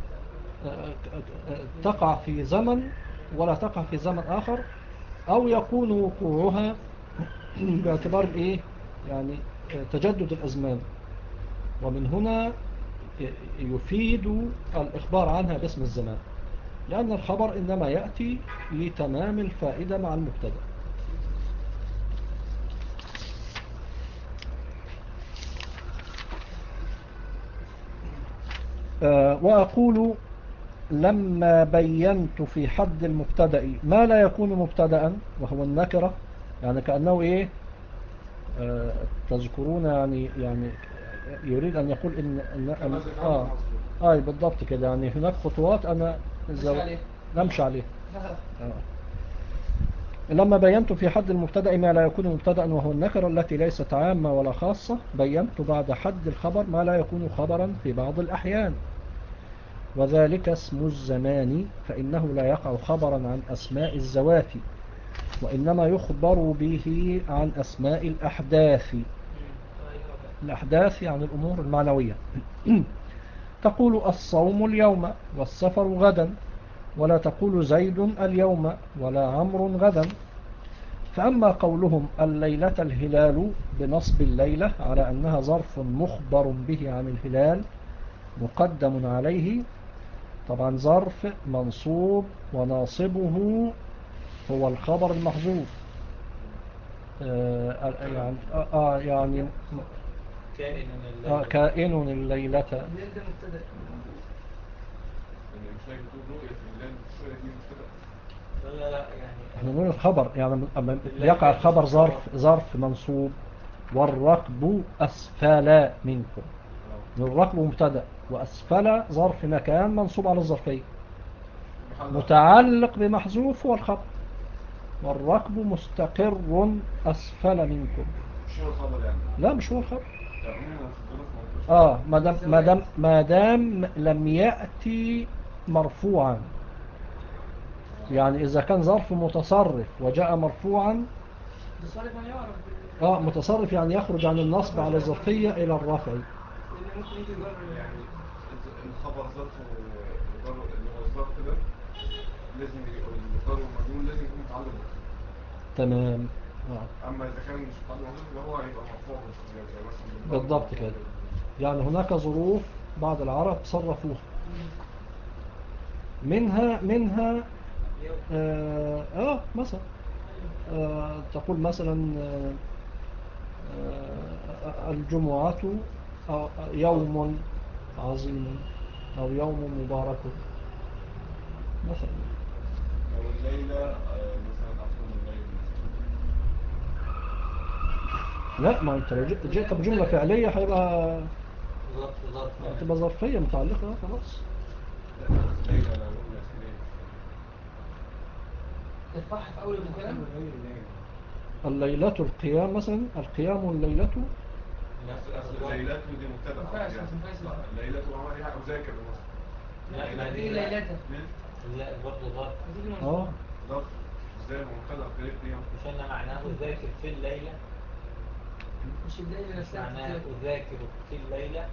تقع في زمن ولا تقع في زمن آخر، أو يكون وقوعها باعتبار الإيه يعني تجدد الأزمان، ومن هنا يفيد الإخبار عنها باسم الزمان، لأن الخبر إنما يأتي لتمام الفائدة مع المبتدأ. آه، وأقول لما بينت في حد المبتدأ ما لا يكون مبتدأ وهو النكرة، يعني كأنه إيه آه، تذكرون يعني يعني يريد أن يقول إن, إن, إن آه آه بالضبط كده، يعني هناك خطوات أنا زو... نمشي عليه. آه. لما بينت في حد المبتدأ ما لا يكون مبتدأ وهو النكرة التي ليست عامة ولا خاصة، بينت بعد حد الخبر ما لا يكون خبرا في بعض الأحيان، وذلك اسم الزمان، فإنه لا يقع خبرا عن أسماء الذوات، وإنما يخبر به عن أسماء الأحداث. الأحداث يعني الأمور المعنوية. تقول الصوم اليوم والسفر غدا، ولا تقول زيد اليوم ولا عمرو غدا. فأما قولهم الليلة الهلال بنصب الليلة على أنها ظرف مخبر به عن الهلال مقدم عليه، طبعا ظرف منصوب وناصبه هو الخبر المحذوف. آه يعني آه, آه يعني كائن آه الليلة. كائن الليلة. الليل ده مبتدأ. يعني مش لاقي بتقول رؤية في الليل الشوية دي مبتدأ. لا لا لا يعني احنا نقول الخبر يعني أما يقع الخبر ظرف ظرف منصوب، والركب أسفل منكم. الركب مبتدأ، وأسفل ظرف مكان منصوب على الظرفية، متعلق بمحذوف هو الخبر، والركب مستقر أسفل منكم. مش هو الخبر يعني. لا مش هو الخبر. يعني عموما في الظروف ما قلتش. اه ما دام ما دام ما دام لم يأتي مرفوعا، يعني إذا كان ظرف متصرف وجاء مرفوعا. بصالح ما يعرف بال- اه متصرف يعني يخرج عن النصب على الظرفية إلى الرفع. لأن ممكن يجي جر يعني الخبر ظرفه الجر اللي هو الظرف ده لازم يبقى الجر والمجنون لازم يكون متعلق بالخبر. تمام. آه. اما اذا كان مش متعلق بالخبر يبقى هو هيبقى مرفوع بالخبر زي مثلا بالضبط كده. يعني هناك ظروف بعض العرب صرفوها، منها منها آه, آه مثلا آه تقول مثلا آه آه الجمعة آه يوم عظيم أو يوم مبارك مثلا. لو الليلة آه، مثلا أقوم الليل مثلا. لا ما انت لو جئت جئت بجملة فعلية هيبقى ظرف ظرف يعني. تبقى ظرفية متعلقة خلاص. لا الليلة لو قلنا اسمين تتفح في أول الكلام. الليلة القيام مثلا، القيام الليلة. الليلات ودي مبتدأ مفاش- يعني. مفاش. لا، الليلات وعمل ايه أذاكر مثلا. لا، ما دي دي- ليلته. لا برضه ظرف. هتيجي اه منصوب. ظرف ازاي مبتدأ غير قيام. مش أنا معناه أذاكر في الليلة، مش الليل مش نفسها معناه بتتذاكر. أذاكر في الليلة.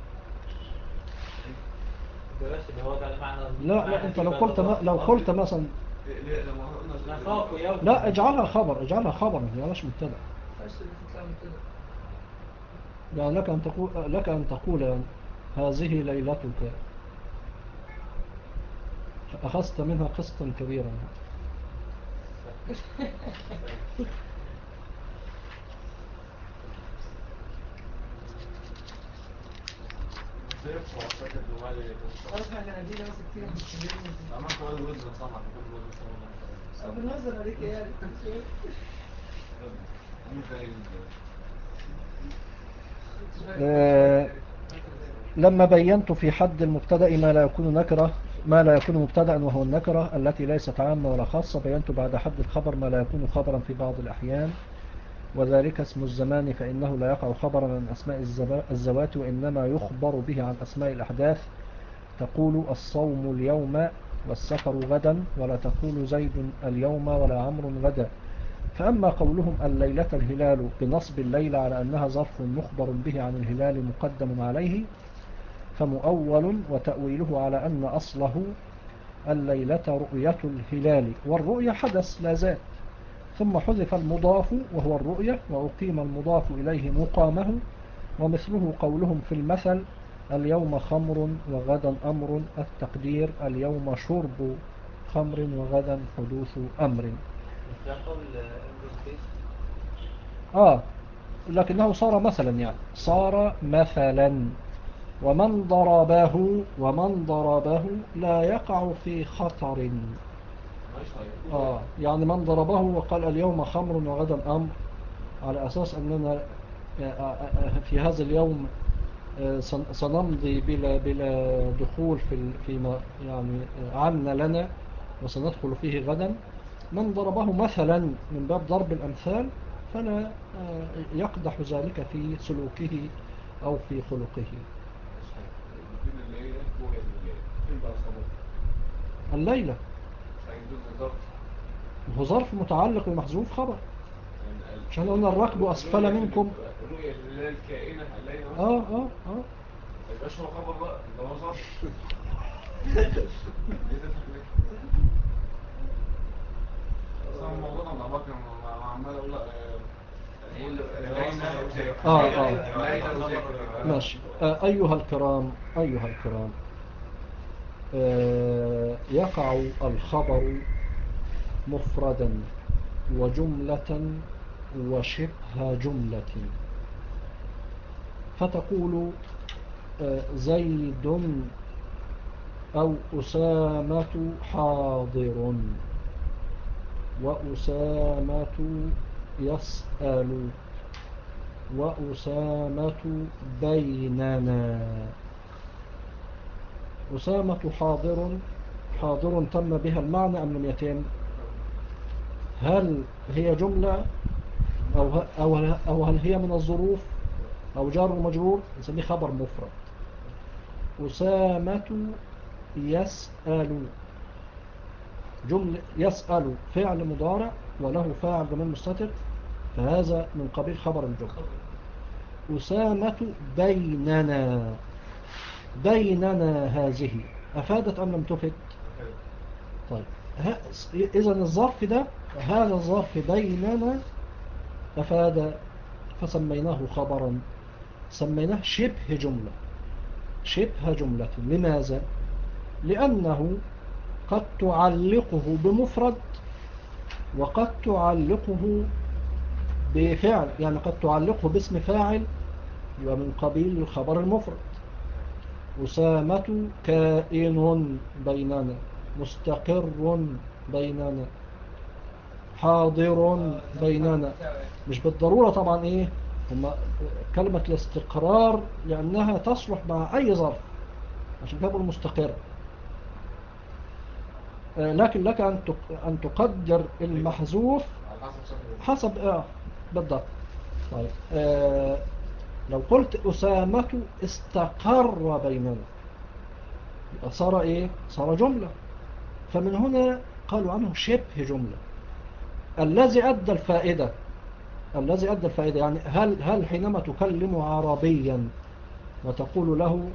بلاش اللي هو ده المعنى. لا لا معنى انت دي لو بقى قلت ظرف. لو قلت مثلا ليه لما قلنا نخاف يوم. لا اجعلها خبر، اجعلها خبر ما تجعلهاش مبتدا. مفيهاش اللي تطلع مبتدأ. يعني لك ان تقول لك ان تقول يعني هذه ليلتك، اخذت منها قسطا كبيرا. ازاي فاكر جمال اللي خلاص ما احنا قاعدين بس كتير مستنيين. عملت ولا الوزن صنع كل الوزن صنع أو بنهزر عليك يعني. آه لما بينت في حد المبتدأ ما لا يكون نكرة ما لا يكون مبتدأ وهو النكرة التي ليست عامة ولا خاصة، بينت بعد حد الخبر ما لا يكون خبرا في بعض الأحيان، وذلك اسم الزمان فإنه لا يقع خبرا عن أسماء الذوات وإنما يخبر به عن أسماء الأحداث. تقول الصوم اليوم والسفر غدا، ولا تقول زيد اليوم ولا عمرو غدا. فأما قولهم الليلة الهلال بنصب الليلة على أنها ظرف مخبر به عن الهلال مقدم عليه فمؤول، وتأويله على أن أصله الليلة رؤية الهلال، والرؤية حدث لا ذات، ثم حذف المضاف وهو الرؤية وأقيم المضاف إليه مقامه، ومثله قولهم في المثل اليوم خمر وغدا أمر، التقدير اليوم شرب خمر وغدا حدوث أمر. مش ده قول ابن القيس؟ آه لكنه صار مثلا، يعني صار مثلا. ومن ضربه ومن ضربه لا يقع في خطر. ماشي طيب. آه يعني من ضربه وقال اليوم خمر وغدا أمر، على أساس أننا في هذا اليوم سنمضي بلا بلا دخول في فيما يعني عنا لنا، وسندخل فيه غدا. من ضربه مثلا من باب ضرب الأمثال فلا يقدح ذلك في سلوكه أو في خلقه. الاثنين اللي هي رؤية الليل فين بقى الخبر؟ الليلة هيدوز ظرف هو ظرف متعلق بمحذوف خبر، يعني ال- عشان قلنا الركب أسفل الرؤية منكم. الرؤية اللي هي الكائنة الليلة مثلا آه آه آه ما يبقاش هو خبر بقى ده هو ظرف. ايه ده فكرة؟ صح الموضوع ده مع بكر عمال اقول لا آه آه ماشي. آه أيها الكرام أيها الكرام آه يقع الخبر مفردا وجملة وشبه جملة، فتقول آه زيد أو أسامة حاضر، وأسامة يسأل، وأسامة بيننا. أسامة حاضر، حاضر تم بها المعنى أم لم يتم؟ هل هي جملة أو, أو, أو هل هي من الظروف أو جار ومجرور؟ نسميه خبر مفرد. أسامة يسأل، جملة يسأل فعل مضارع وله فاعل ضمير مستتر، فهذا من قبيل خبر الجملة. أسامة بيننا، بيننا هذه أفادت أم لم تفد؟ طيب إذن الظرف ده هذا الظرف بيننا أفاد، فسميناه خبرا، سميناه شبه جملة. شبه جملة لماذا؟ لأنه قد تعلقه بمفرد وقد تعلقه بفعل، يعني قد تعلقه باسم فاعل يبقى من قبيل الخبر المفرد. أسامة كائن بيننا، مستقر بيننا، حاضر بيننا. مش بالضرورة طبعا ايه هما كلمة الاستقرار لأنها تصلح مع أي ظرف، عشان كده بقول مستقر، لكن لك أن تقدر المحذوف حسب اه بالضبط. طيب آه لو قلت أسامة استقر بيننا صار ايه؟ صار جملة. فمن هنا قالوا عنه شبه جملة. الذي أدى الفائدة الذي أدى الفائدة يعني هل هل حينما تكلم عربيا وتقول له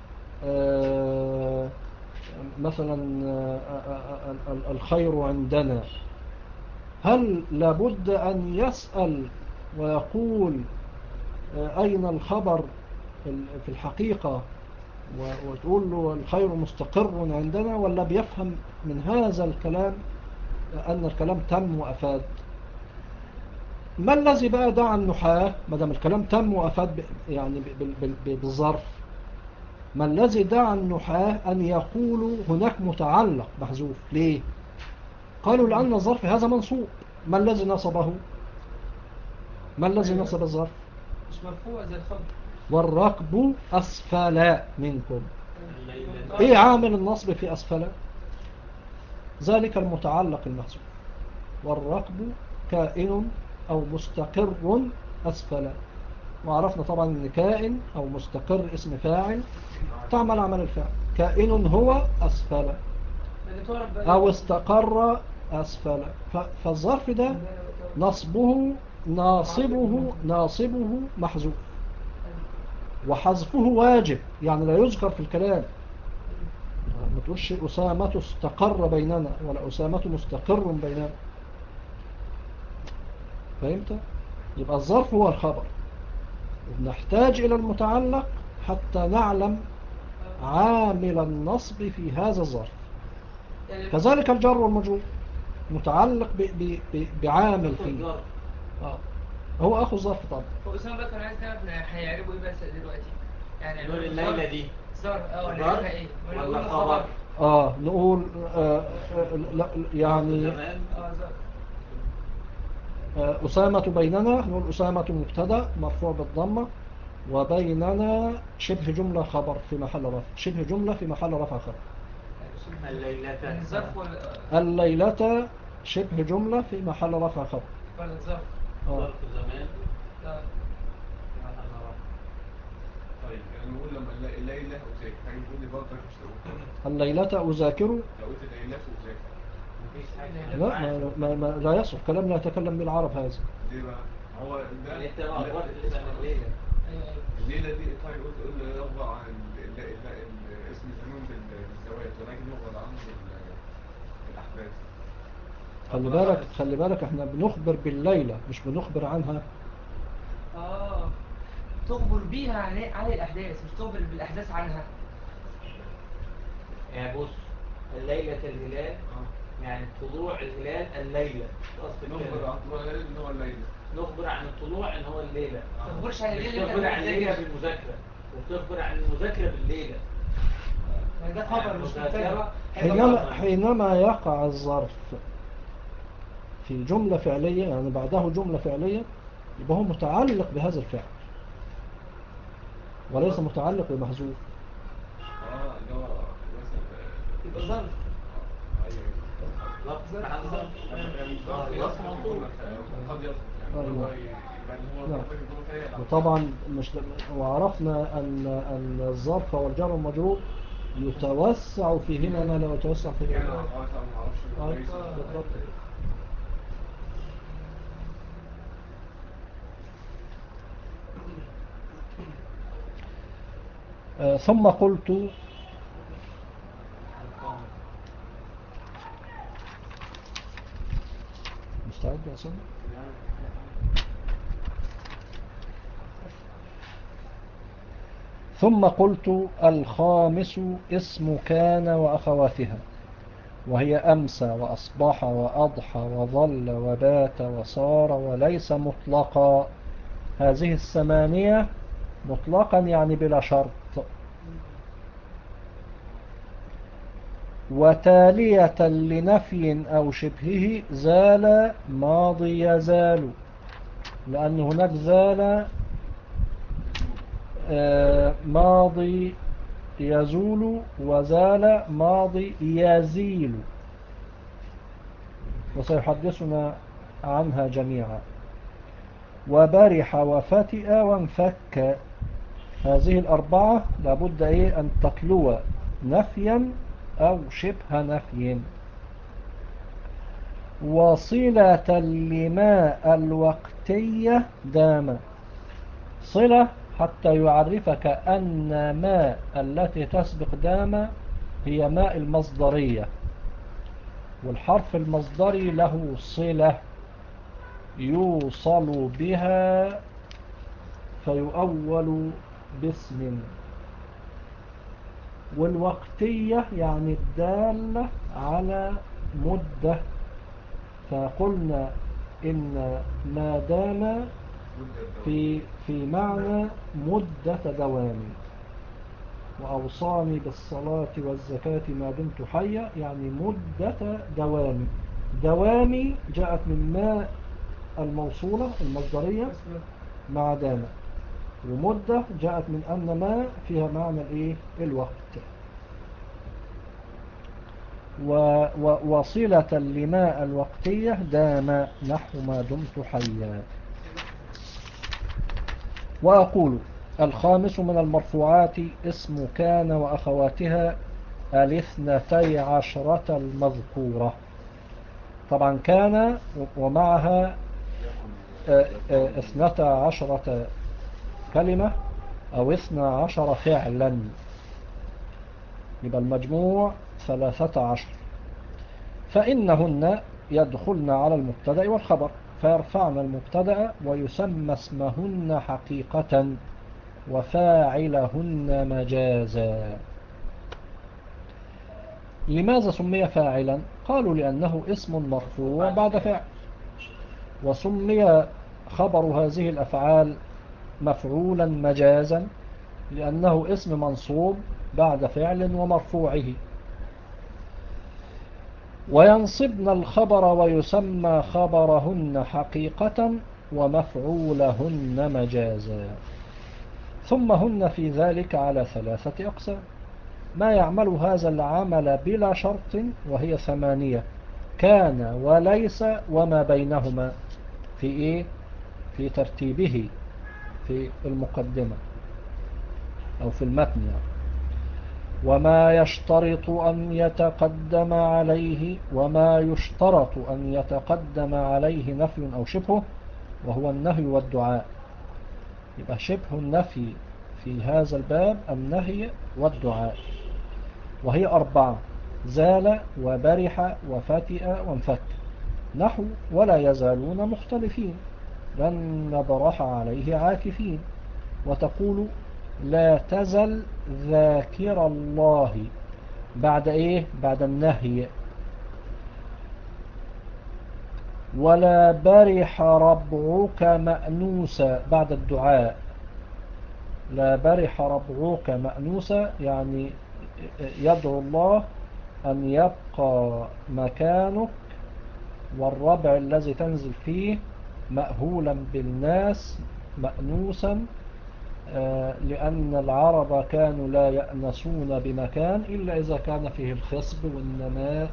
آه مثلا آه الخير عندنا، هل لابد أن يسأل ويقول آه أين الخبر في الحقيقة وتقول له الخير مستقر عندنا، ولا بيفهم من هذا الكلام أن الكلام تم وأفاد؟ ما الذي بقى دعا النحاة ما دام الكلام تم وأفاد يعني بالظرف، ما الذي دعا النحاة أن يقولوا هناك متعلق محذوف؟ ليه؟ قالوا لأن الظرف هذا منصوب. ما الذي نصبه؟ ما الذي نصب الظرف؟ مش مرفوع زي الخبر. والركب أسفل منكم. الليلة إيه عامل النصب في أسفل؟ ذلك المتعلق المحذوف. والركب كائن أو مستقر أسفل، وعرفنا طبعا أن كائن أو مستقر اسم فاعل تعمل عمل الفعل. كائن هو أسفل أو استقر أسفل. ف- فالظرف ده نصبه ناصبه ناصبه محذوف، وحذفه واجب، يعني لا يذكر في الكلام. ما تقولش أسامة استقر بيننا ولا أسامة مستقر بيننا. فهمت؟ يبقى الظرف هو الخبر، ونحتاج إلى المتعلق حتى نعلم عامل النصب في هذا الظرف. كذلك الجر والمجرور متعلق ب ب ب بعامل فيه. آه. هو أخو الظرف طبعا. هو أسامة بقى كان عايز نعرف هيعربوا إيه بس دلوقتي؟ يعني نقول الليلة دي ظرف اه ظرف نعرفها إيه؟ ولا ونقول خبر؟ آه نقول آه آه لا يعني زمان اه ظرف. آه أسامة بيننا، نقول أسامة مبتدأ مرفوع بالضمة، وبيننا شبه جملة خبر في محل رفع، شبه جملة في محل رفع خبر. الليلة الظرف ولا الليلة شبه جملة في محل رفع خبر. ولا الظرف؟ آه. ظرف زمان لا طيب يعني نقول لما نلاقي الليلة أذاكر، هاجي تقول لي برضه مش هقول الليلة أذاكر. لو قلت الليلة أذاكر مفيش حاجة لا ما ما ما لا يصف كلام لا يتكلم بالعرب هذا. ليه بقى؟ هو ده يعني انت ما لا، قدرت تسأل الليلة أيوه أيوه. الليلة دي طيب قلت قول لي يرضى عن ال- ال- ال- ال- اسم الزمان بال- بالزواج، ولكن يرضى عنه بال- بالأحداث. خلي بالك خلي بالك احنا بنخبر بالليلة مش بنخبر عنها. اه تخبر بيها عن عن الأحداث، مش تخبر بالأحداث عنها. يعني بص، الليلة الهلال اه يعني طلوع الهلال الليلة أصل نخبر كده. عن طلوع الليل إن هو الليلة. نخبر عن الطلوع ان هو الليلة، ما تخبرش عن مش الليل اللي تخبر عن انت الليلة بتذاكر. بالمذاكرة، وتخبر عن المذاكرة بالليلة. يعني ده خبر مش مبتدأ. حينما حينما يقع الظرف في جملة فعلية، يعني بعده جملة فعلية، يبقى هو متعلق بهذا الفعل وليس متعلق بمحذوف. اه اللي هو مثلا يبقى ظرف. اه ايوه ظرف ظرف محل ظرف. يعني آه، ظرف ظرف يصف موصول. الجملة فعلا، قد يصف يعني آه، هو نعم. يبقى إن هو نعم. ظرف الجملة فعلا. وطبعا مش وعرفنا أن أن الظرف والجر والمجرور يتوسع فيهما ما لا يتوسع في يعني غيره. اه ما اعرفش آه، كويس بالضبط. آه، ثم قلت مستعد يا سيدي. ثم قلت الخامس اسم كان وأخواتها، وهي أمسى وأصبح وأضحى وظل وبات وصار وليس مطلقا. هذه الثمانية مطلقا يعني بلا شرط. وتالية لنفي أو شبهه زال ماضي يزال، لأن هناك زال آه، ماضي يزول، وزال ماضي يزيل، وسيحدثنا عنها جميعا. وبرح وفتئ وانفك، هذه الأربعة لابد إيه أن تتلو نفيا أو شبه نفي. وصلة لما الوقتية دام، صلة حتى يعرفك أن ما التي تسبق دام هي ماء المصدرية، والحرف المصدري له صلة يوصل بها فيؤول باسم. والوقتية يعني الدالة على مدة، فقلنا إن ما دام في في معنى مدة دوام. وأوصاني بالصلاة والزكاة ما دمت حيا يعني مدة دوامي. دوامي جاءت من ما الموصولة المصدرية مع دام. ومدة جاءت من أن ما فيها معنى الإيه؟ الوقت. ووصلة لما الوقتية دام نحو ما دمت حيا. وأقول الخامس من المرفوعات اسم كان وأخواتها الاثنتي عشرة المذكورة. طبعا كان ومعها اثنتا عشرة كلمة أو اثنى عشر فعلا، يبقى المجموع ثلاثة عشر. فإنهن يدخلن على المبتدأ والخبر فيرفعن المبتدأ ويسمى اسمهن حقيقة وفاعلهن مجازا. لماذا سمي فاعلا؟ قالوا لأنه اسم مرفوع بعد فعل، وسمي خبر هذه الأفعال مفعولا مجازا لأنه اسم منصوب بعد فعل ومرفوعه. وينصبن الخبر ويسمى خبرهن حقيقة ومفعولهن مجازا. ثم هن في ذلك على ثلاثة أقسام: ما يعمل هذا العمل بلا شرط وهي ثمانية: كان وليس وما بينهما في إيه؟ في ترتيبه في المقدمة أو في المتن يعني. وما يشترط أن يتقدم عليه وما يشترط أن يتقدم عليه نفي أو شبهه وهو النهي والدعاء. يبقى شبه النفي في هذا الباب النهي والدعاء، وهي أربعة: زال وبرح وفتئ وانفك. نحو ولا يزالون مختلفين لن نبرح عليه عاكفين. وتقول لا تزل ذاكر الله بعد إيه؟ بعد النهي. ولا برح ربعك مأنوسا بعد الدعاء. لا برح ربعك مأنوسا يعني يدعو الله أن يبقى مكانك والربع الذي تنزل فيه مأهولا بالناس مأنوسا، لأن العرب كانوا لا يأنسون بمكان إلا إذا كان فيه الخصب والنماء،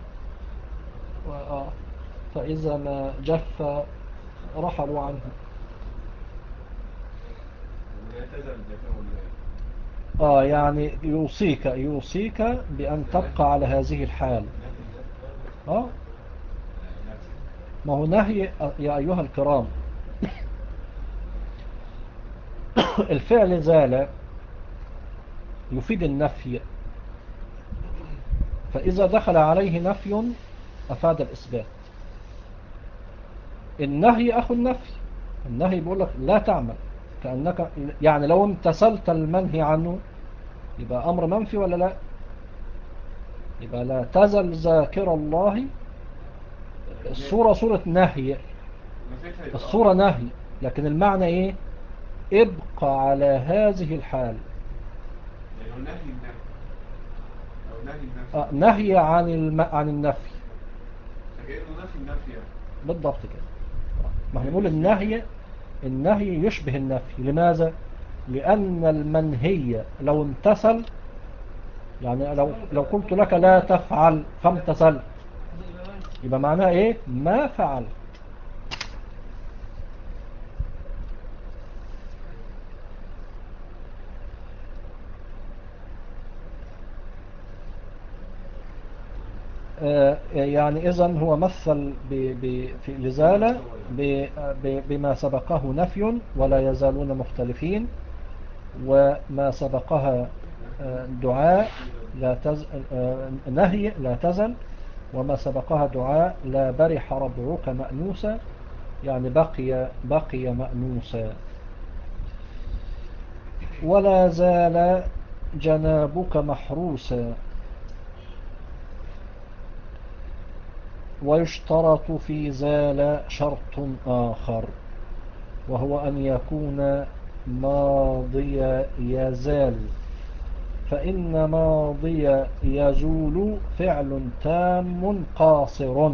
فإذا ما جف رحلوا عنه. آه يعني يوصيك يوصيك بأن تبقى على هذه الحال. آه ما هو نهي يا أيها الكرام. الفعل زال يفيد النفي، فإذا دخل عليه نفي أفاد الإثبات. النهي أخو النفي. النهي بيقول لك لا تعمل، كأنك يعني لو امتثلت المنهي عنه يبقى أمر منفي ولا لا؟ يبقى لا تزل ذاكر الله. الصورة صورة نهي، الصورة نهي، لكن المعنى إيه؟ ابقى على هذه الحال. آه نهي عن الم... عن النفي. بالضبط كده. ما هنقول النهي النهي يشبه النفي. لماذا؟ لأن المنهي لو امتثل، يعني لو لو قلت لك لا تفعل فامتثل يبقى معناها ايه؟ ما فعل. آه يعني إذن هو مثل ب ب في الإزالة بما سبقه نفي ولا يزالون مختلفين، وما سبقها دعاء لا تز... نهي لا تزل، وما سبقها دعاء لا برح ربعك مأنوسا يعني بقي بقي مأنوسا. ولا زال جنابك محروسا. ويشترط في زال شرط آخر وهو أن يكون ماضي يزال، فإن ماضي يزول فعل تام قاصر.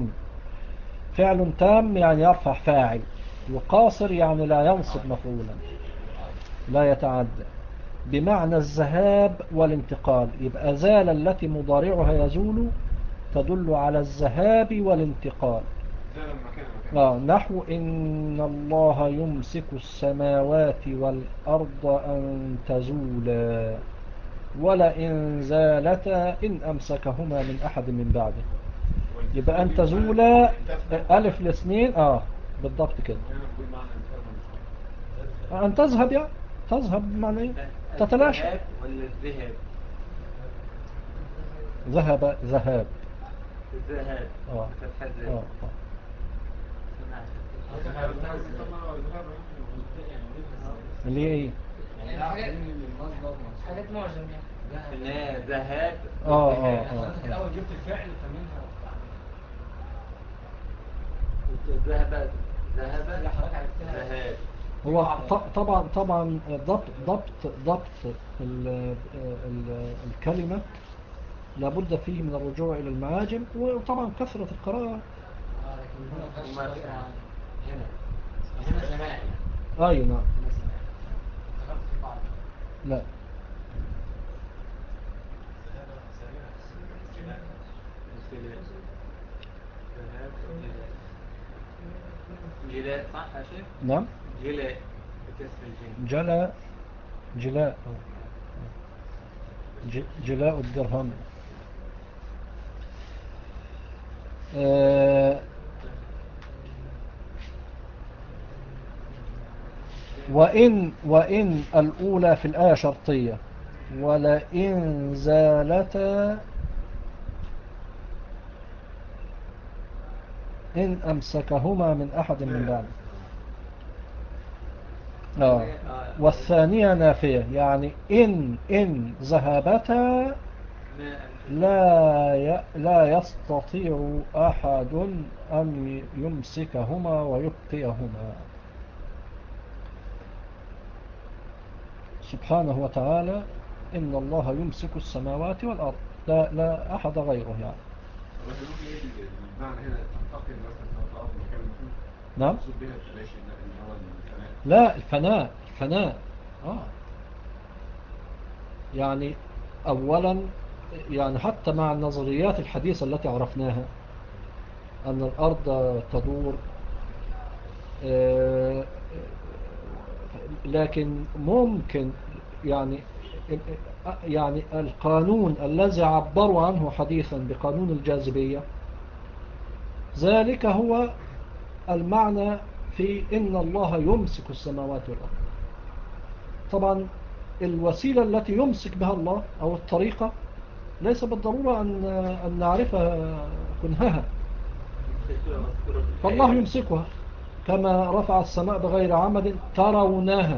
فعل تام يعني يرفع فاعل، وقاصر يعني لا ينصب مفعولا. لا يتعدى بمعنى الذهاب والانتقال. يبقى زال التي مضارعها يزول تدل على الذهاب والانتقال. زي لما كان مكان آه نحو إن الله يمسك السماوات والأرض أن تزولا ولئن زالتا إن أمسكهما من أحد من بعده. يبقى أن تزولا ألف الاثنين آه بالضبط كده. هنا بقول معنى الكلمة أن تذهب يعني تذهب بمعنى إيه؟ تتلاشى. الذهاب ولا الذهاب؟ ذهب ذهاب الذهاب آه. بفتح آه. الذال. آه. اللي هي إيه؟ يعني يعني حاجات- حاجات المصدر حاجات معجم يعني. إن هي ذهاب آه، بالذهاب. آه، يعني حضرتك الأول جبت الفعل فمنها ذهب ذهب لا حضرتك عرفتها ذهاب. هو ط- طبعا طبعا ضبط ضبط ضبط ال ال الكلمة لابد فيه من الرجوع إلى المعاجم، وطبعا كثرة القراءة. اه لكن هنا ما فيهاش وما طريقة فيها. معينة. هنا هنا سماع يعني أي نعم. هنا سماع افتكرت في بعض لا ذهاب جلاء. جلاء صح يا شيخ؟ نعم جلاء بكسر الجيم. جلا جلاء ج- جلاء الدرهم. آه، وإن وإن الأولى في الآية شرطية، ولئن زالتا إن أمسكهما من أحد من بعد. آه. والثانية نافية، يعني إن إن ذهبتا ما لا ي... لا يستطيع أحد أن يمسكهما ويبقيهما. سبحانه وتعالى إن الله يمسك السماوات والأرض، لا, لا أحد غيره يعني. بس ممكن ايه المعنى هنا تنتقل مثلا سواء في الارض مكان المفروض نعم. مقصود بها التلاشي اللي هو الفناء. لا الفناء الفناء آه. يعني أولا يعني حتى مع النظريات الحديثة التي عرفناها أن الأرض تدور، آه، لكن ممكن يعني يعني القانون الذي عبروا عنه حديثا بقانون الجاذبية ذلك هو المعنى في إن الله يمسك السماوات والأرض. طبعا الوسيلة التي يمسك بها الله أو الطريقة ليس بالضرورة أن أن نعرف كنهها، فالله يمسكها كما رفع السماء بغير عمد ترونها.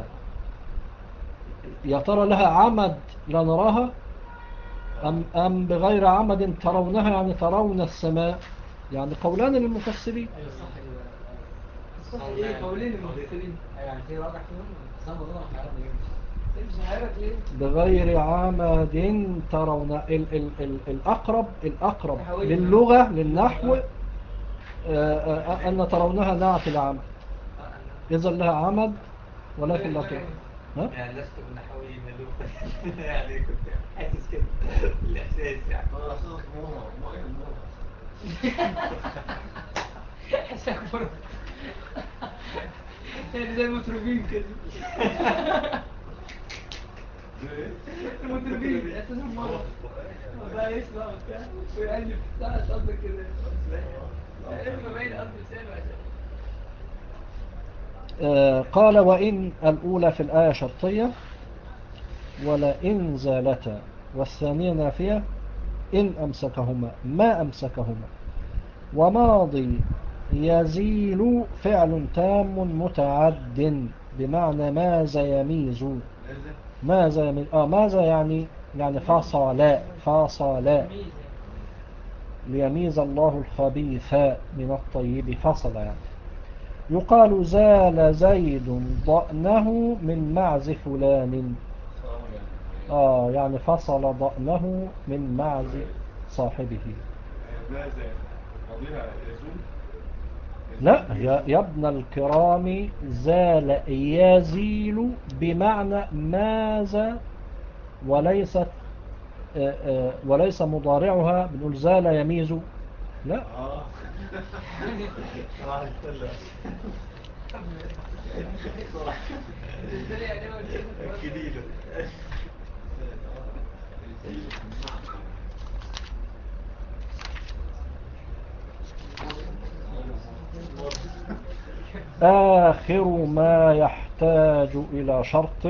يا ترى لها عمد لا نراها أم, أم بغير عمد ترونها يعني ترون السماء؟ يعني قولان للمفسرين. ايوه صح كده الصح ايه قولين المفسرين. يعني في راجع فيهم بس انا بظن حيران يوم مش عارف ليه. بغير عمد ترون ال ال ال الأقرب الأقرب نحويا. للغة للنحو آه، آه، أن ترونها نعت العمد، إذا لها عمد ولكن لا ترى. ها؟ يعني لست بالنحوي ملوكا. يعني كنت حاسس كده الإحساس يعني. اه احساس مرة مرة مرة حسك مرة. يعني زي المطربين كده. زي ايه؟ المطربين اساسهم مرة بقى يسمع وبتاع ويقلب بتاع قصدك كده. اسمه باين قصد لسانه عشان آه، قال وإن الأولى في الآية شرطية ولئن زالتا، والثانية نافية إن أمسكهما ما أمسكهما. وماضي يزيل فعل تام متعد بمعنى ماذا يميز. ماذا؟ ماذا يميز آه ماذا يعني يعني فاصلا فاصلا ميزة. ليميز الله الخبيث من الطيب فصل. يعني يقال زال زيد ضأنه من معز فلان. آه يعني فصل ضأنه من معز صاحبه. ماذا ماضيها يزول لا يا, يا ابن الكرام زال يزيل بمعنى ماذا وليست آه، آه، وليس مضارعها بنقول زال يميز لا اه صباح الفل ازاي يعني هو كده الجديدة آخر ما يحتاج إلى شرط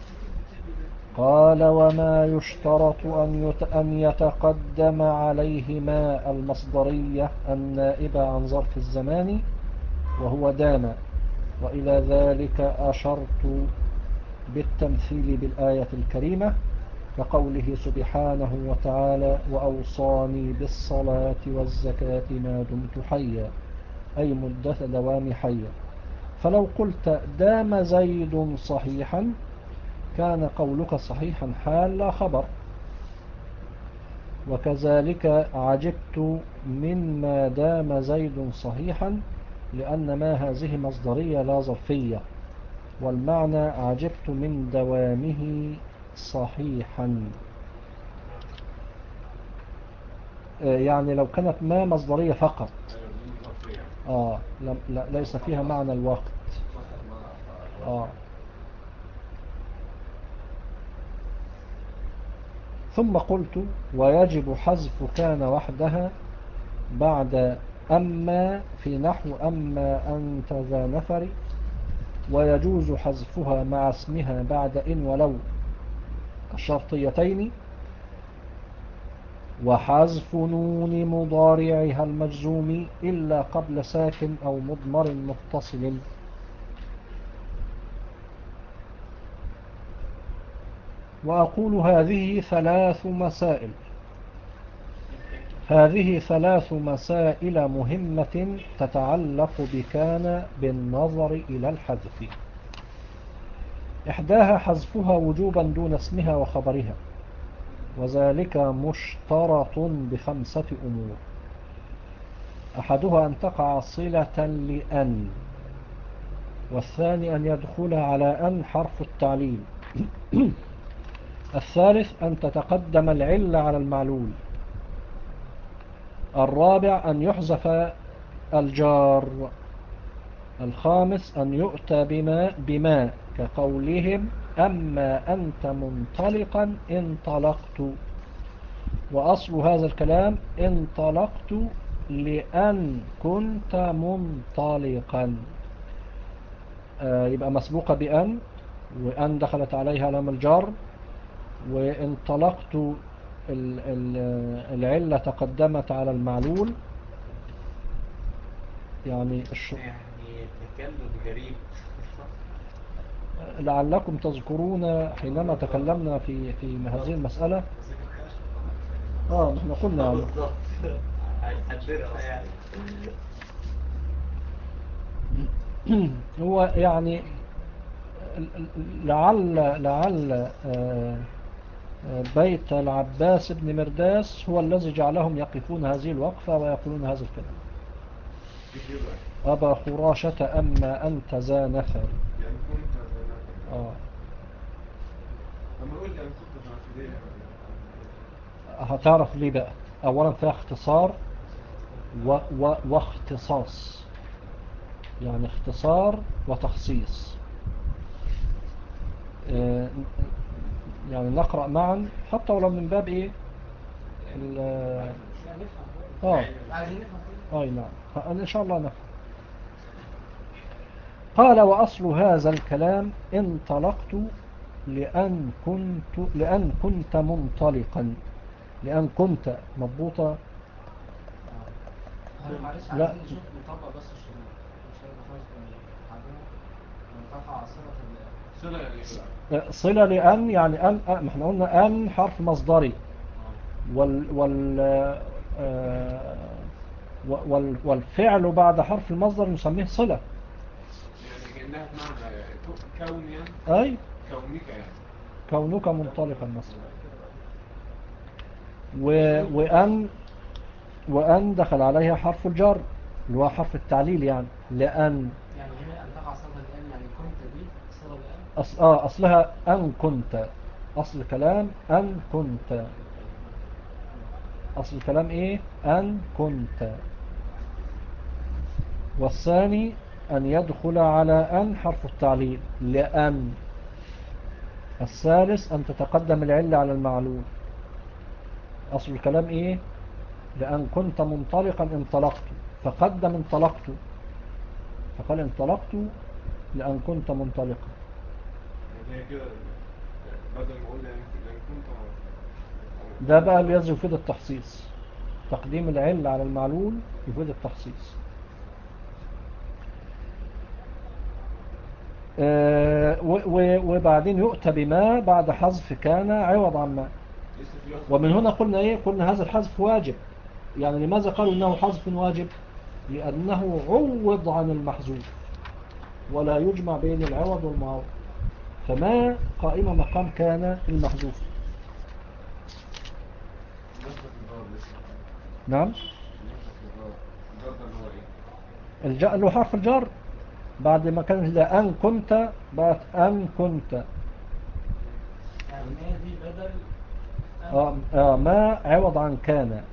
قال وما يشترط أن يت- أن يتقدم عليهما المصدرية النائبة عن ظرف الزمان وهو دام وإلى ذلك أشرت بالتمثيل بالآية الكريمة كقوله سبحانه وتعالى وأوصاني بالصلاة والزكاة ما دمت حيا أي مدة دوام حيا. فلو قلت دام زيد صحيحا كان قولك صحيحا حال لا خبر. وكذلك عجبت مما دام زيد صحيحا لأن ما هذه مصدرية لا ظرفية والمعنى عجبت من دوامه صحيحا. يعني لو كانت ما مصدرية فقط آه لا لا ليس فيها معنى الوقت آه. ثم قلت ويجب حذف كان وحدها بعد أما في نحو أما أنت ذا نفر ويجوز حذفها مع اسمها بعد إن ولو الشرطيتين وحذف نون مضارعها المجزوم إلا قبل ساكن أو مضمر متصل. وأقول هذه ثلاث مسائل هذه ثلاث مسائل مهمة تتعلق بكان بالنظر إلى الحذف. إحداها حذفها وجوبا دون اسمها وخبرها وذلك مشترط بخمسة أمور. أحدها أن تقع صلة لأن والثاني أن يدخل على أن حرف التعليل الثالث أن تتقدم العلة على المعلول الرابع أن يحذف الجار الخامس أن يؤتى بما, بما كقولهم أما أنت منطلقا انطلقت. وأصل هذا الكلام انطلقت لأن كنت منطلقا آه يبقى مسبوقة بأن وأن دخلت عليها لام الجار وانطلقت العلة تقدمت على المعلول يعني الش... يعني تكلم غريب. لعلكم تذكرون حينما تكلمنا في في هذه المسألة اه احنا قلنا يعني بالظبط هيحددها يعني. هو يعني لعل لعل بيت العباس بن مرداس هو الذي جعلهم يقفون هذه الوقفة ويقولون هذا الكلام. أبا خراشة أما أنت ذا نفر يعني كنت زي آه. لما قلت أنا كنت نافذية هتعرف ليه بقى. أولا فيها اختصار و... و... واختصاص يعني اختصار وتخصيص آه... يعني نقرأ معا حتى ولو من باب ايه ال... اه عايزين نفهم اي نعم ان شاء الله نفهم. قال وأصل هذا الكلام انطلقت لأن كنت لأن كنت منطلقا لأن كنت مضبوطة معلش لا. عايزين نشوف نطبق بس الشروط مش هيبقى خالص من حاجة من تقع صلة ال صلة يعني إيه بقى؟ صلة لأن يعني أن ما احنا قلنا أن حرف مصدري وال وال آه وال والفعل بعد حرف المصدر نسميه صلة يعني كأنها بمعنى كون يعني أي كونك يعني كونك منطلقا مثلا و وأن وأن دخل عليها حرف الجر اللي هو حرف التعليل يعني لأن يعني هنا أن تقع صلة الآن يعني كنت دي صلة الآن. أص... آه أصلها أن كنت. أصل الكلام أن كنت. أصل الكلام إيه؟ أن كنت. والثاني أن يدخل على أن حرف التعليل لأن. الثالث أن تتقدم العلة على المعلول. أصل الكلام إيه؟ لأن كنت منطلقا انطلقت، فقدم انطلقت، فقال انطلقت لأن كنت منطلقا. يعني هي كده بدل ما اقول يعني لان كنت ده بقى اللي يفيد التخصيص. تقديم العلة على المعلول يفيد التخصيص. آه، وبعدين يؤتى بما بعد حذف كان عوض عن ما. لسه في أصل. ومن هنا قلنا ايه؟ قلنا هذا الحذف واجب. يعني لماذا قالوا انه حذف واجب؟ لانه عوض عن المحذوف ولا يجمع بين العوض والمعوض، فما قائمة مقام كان المحذوف. نفسك الجار لسه. نعم. نفسك الجار. الجار ده اللي هو ايه؟ الجاء اللي هو حرف الجر بعد ما كان لأن كنت بقت أن كنت. يعني ما دي بدل أن آه آه ما عوض عن كان.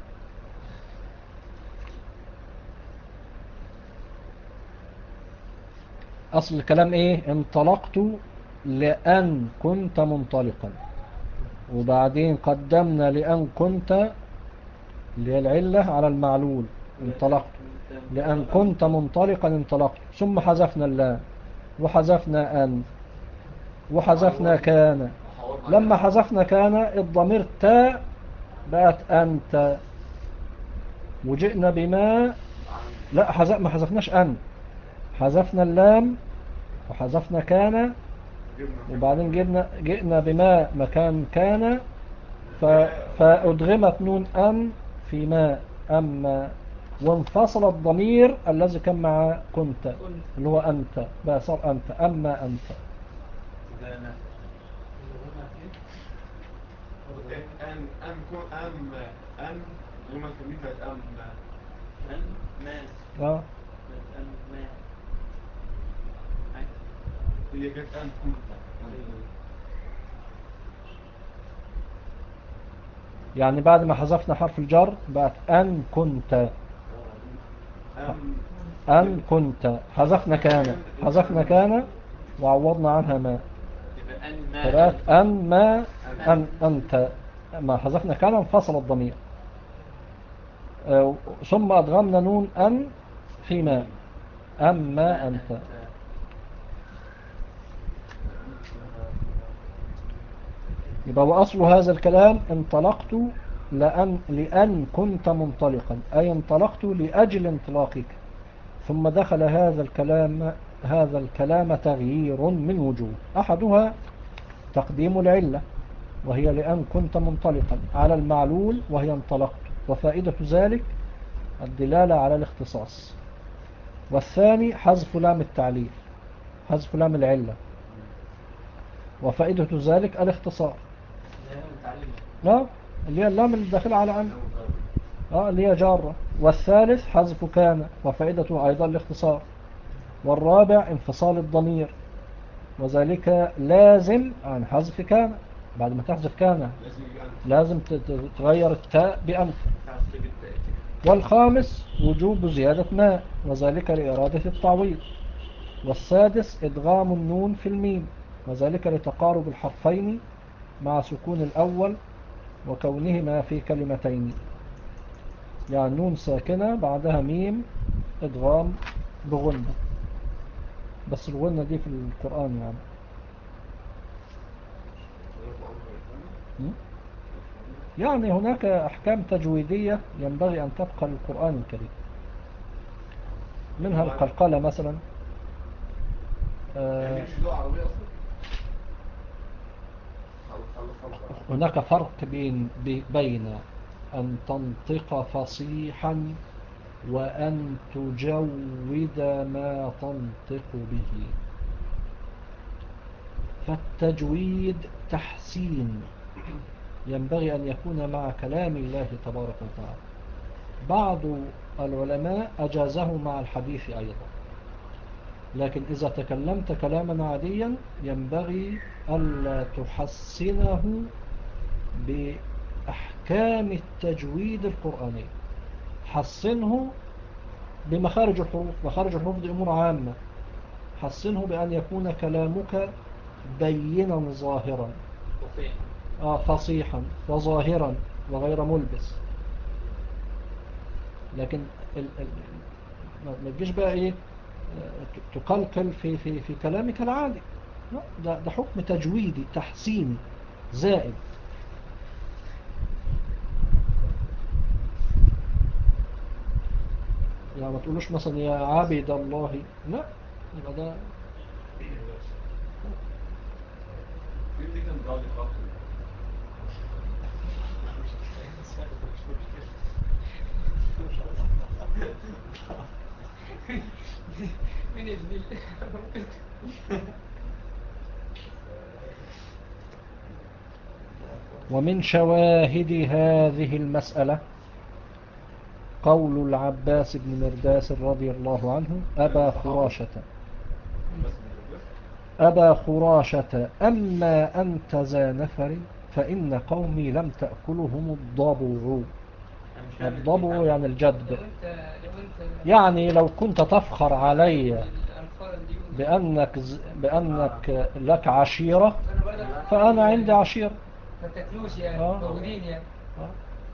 أصل الكلام إيه؟ انطلقت لأن كنت منطلقا، وبعدين قدمنا لأن كنت اللي هي العلة على المعلول انطلقت. لأن كنت منطلقا انطلقت، ثم حذفنا اللام وحذفنا أن وحذفنا كان. لما حذفنا كان الضمير تاء بقت أنت، وجئنا بما لا حذف ما حذفناش أن، حذفنا اللام وحذفنا كان، وبعدين جبنا جئنا بما مكان كان ف... فأدغمت نون أن في ما أما، وانفصل الضمير الذي كان مع كنت اللي هو أنت بقى صار أنت أما أنت. ده أنا ان ان كون ام ان لما الكمين بقت ام أن ما آه. أن ما هي كانت ان كنت. يعني بعد ما حذفنا حرف الجر بقت أن كنت. ام أن كنت حذفنا كان حذفنا كان وعوضنا عنها ما، يبقى أن ما فبقت أنت. أن ما أن أنت. ما حذفنا كان انفصل الضمير. آه، ثم أدغمنا نون أن في ما أما أنت. يبقى وأصل هذا الكلام انطلقت لأن, لأن كنت منطلقا، أي انطلقت لأجل انطلاقك. ثم دخل هذا الكلام هذا الكلام تغيير من وجوه. أحدها تقديم العلة وهي لأن كنت منطلقا على المعلول وهي انطلقت، وفائدة ذلك الدلالة على الاختصاص. والثاني حذف لام التعليل، حذف لام العلة، وفائدة ذلك الاختصار. لا اللي هي اللام اللي داخل على أن آه اللي هي جارة. والثالث حذف كان وفائدته أيضا الاختصار. والرابع انفصال الضمير وذلك لازم عن حذف كان. بعد ما تحذف كان لازم تغير التاء بأنت. والخامس وجوب زيادة ما وذلك لإرادة التعويض. والسادس إدغام النون في الميم وذلك لتقارب الحرفين مع سكون الأول وكونهما في كلمتين، يعني نون ساكنة بعدها ميم إدغام بغنة، بس الغنة دي في القرآن يعني. يعني هناك أحكام تجويدية ينبغي أن تبقى للقرآن الكريم، منها القلقلة مثلا. يعني مش لغة عربية أصلا. هناك فرق بين بين أن تنطق فصيحا وأن تجود ما تنطق به. فالتجويد تحسين ينبغي أن يكون مع كلام الله تبارك وتعالى، بعض العلماء أجازه مع الحديث أيضا، لكن إذا تكلمت كلاما عاديا ينبغي ألا تحسنه بأحكام التجويد القرآني، حسنه بمخارج الحروف. مخارج الحروف دي أمور عامة. حسنه بأن يكون كلامك بينا ظاهرا، فصيح. آه فصيحا وظاهرا وغير ملبس. لكن ال ال ما تجيش بقى ايه تقلقل في في في كلامك العادي، لا، ده ده حكم تجويدي تحسيني زائد. يعني ما تقولوش مثلا يا عبد الله، لا، يبقى ده في دي كان ضاع خط. من ابن ومن شواهد هذه المسألة قول العباس بن مرداس رضي الله عنه أبا خراشة أبا خراشة أما أنت ذا نفر فإن قومي لم تأكلهم الضبع. الضبع يعني الجدب. لو انت لو انت يعني لو كنت تفخر علي الأنفال دي بأنك, بأنك لك عشيرة فأنا عندي عشيرة. ما تاكلوش يعني آه. موجودين يعني. آه.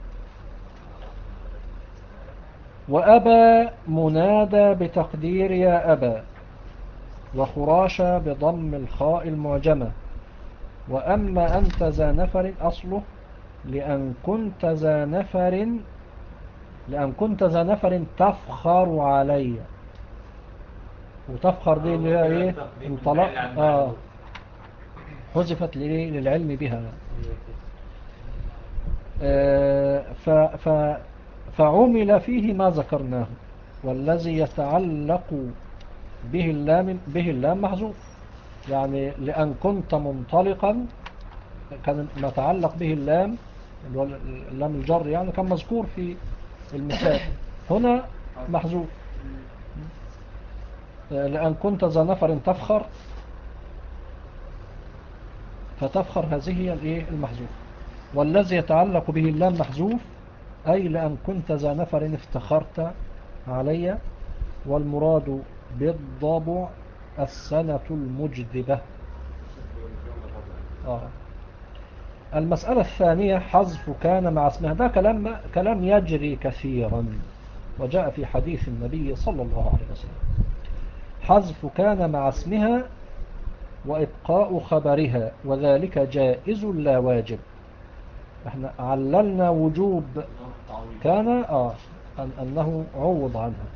وأبا منادى بتقدير يا أبا، وخراشة بضم الخاء المعجمة. وأما أنت ذا نفر أصله لأن كنت ذا نفر لأن كنت ذا نفر تفخر علي. وتفخر دي اللي هي ايه انطلق اه حذفت للعلم بها. آه ف ف فعمل فيه ما ذكرناه، والذي يتعلق به اللام به اللام محذوف. يعني لأن كنت منطلقا كان متعلق به اللام اللام الجر، يعني كان مذكور في المثال، هنا محذوف. لأن كنت ذا نفر تفخر، فتفخر هذه هي الايه المحذوف. والذي يتعلق به اللام محذوف، أي لأن كنت ذا نفر افتخرت علي. والمراد بالضبع السنة المجدبة. آه. المسألة الثانية حذف كان مع اسمها. ده كلام كلام يجري كثيرا وجاء في حديث النبي صلى الله عليه وسلم. حذف كان مع اسمها وإبقاء خبرها، وذلك جائز لا واجب. احنا عللنا وجوب كان آه أن أنه عوض عنها،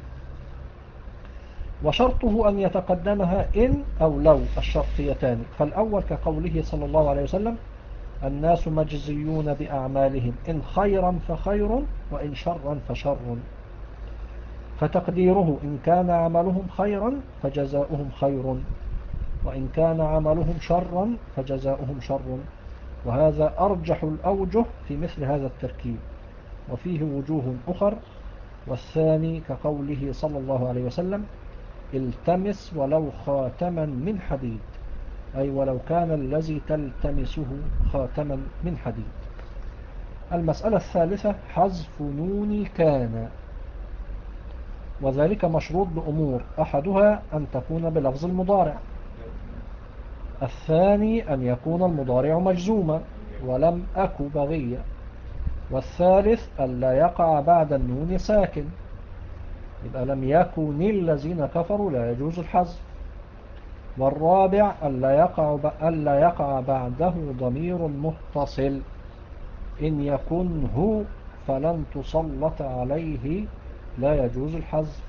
وشرطه أن يتقدمها إن أو لو الشرطيتان. فالأول كقوله صلى الله عليه وسلم الناس مجزيون بأعمالهم إن خيرا فخير وإن شرا فشر. فتقديره إن كان عملهم خيرا فجزاؤهم خير، وإن كان عملهم شرا فجزاؤهم شر. وهذا أرجح الأوجه في مثل هذا التركيب، وفيه وجوه أخر. والثاني كقوله صلى الله عليه وسلم التمس ولو خاتما من حديد، أي ولو كان الذي تلتمسه خاتما من حديد. المسألة الثالثة حذف نون كان، وذلك مشروط بأمور: أحدها أن تكون بلفظ المضارع، الثاني أن يكون المضارع مجزوما ولم أك بغيا، والثالث أن لا يقع بعد النون ساكن، يبقى لم يكن الذين كفروا لا يجوز الحذف. والرابع ألا يقع ألا يقع بعده ضمير متصل، إن يكن هو فلن تسلط عليه لا يجوز الحذف.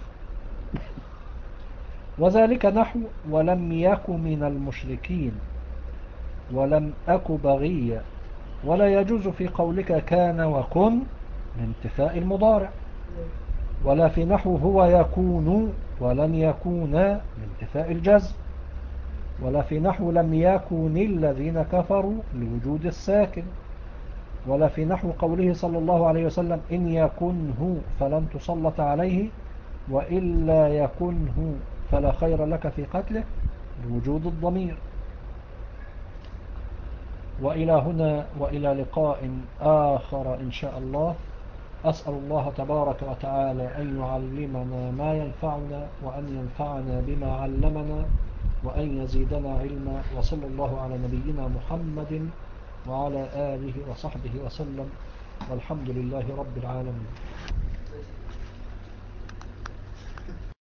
وذلك نحو ولم يك من المشركين ولم أك بغيا. ولا يجوز في قولك كان وكن لانتفاء المضارع، ولا في نحو هو يكون ولن يكون لانتفاء الجزم، ولا في نحو لم يكن الذين كفروا لوجود الساكن، ولا في نحو قوله صلى الله عليه وسلم إن يكنه فلن تسلط عليه وإلا يكنه فلا خير لك في قتله بوجود الضمير. وإلى هنا وإلى لقاء آخر إن شاء الله. أسأل الله تبارك وتعالى أن يعلمنا ما ينفعنا وأن ينفعنا بما علمنا وأن يزيدنا علما. وصلى الله على نبينا محمد وعلى آله وصحبه وسلم والحمد لله رب العالمين.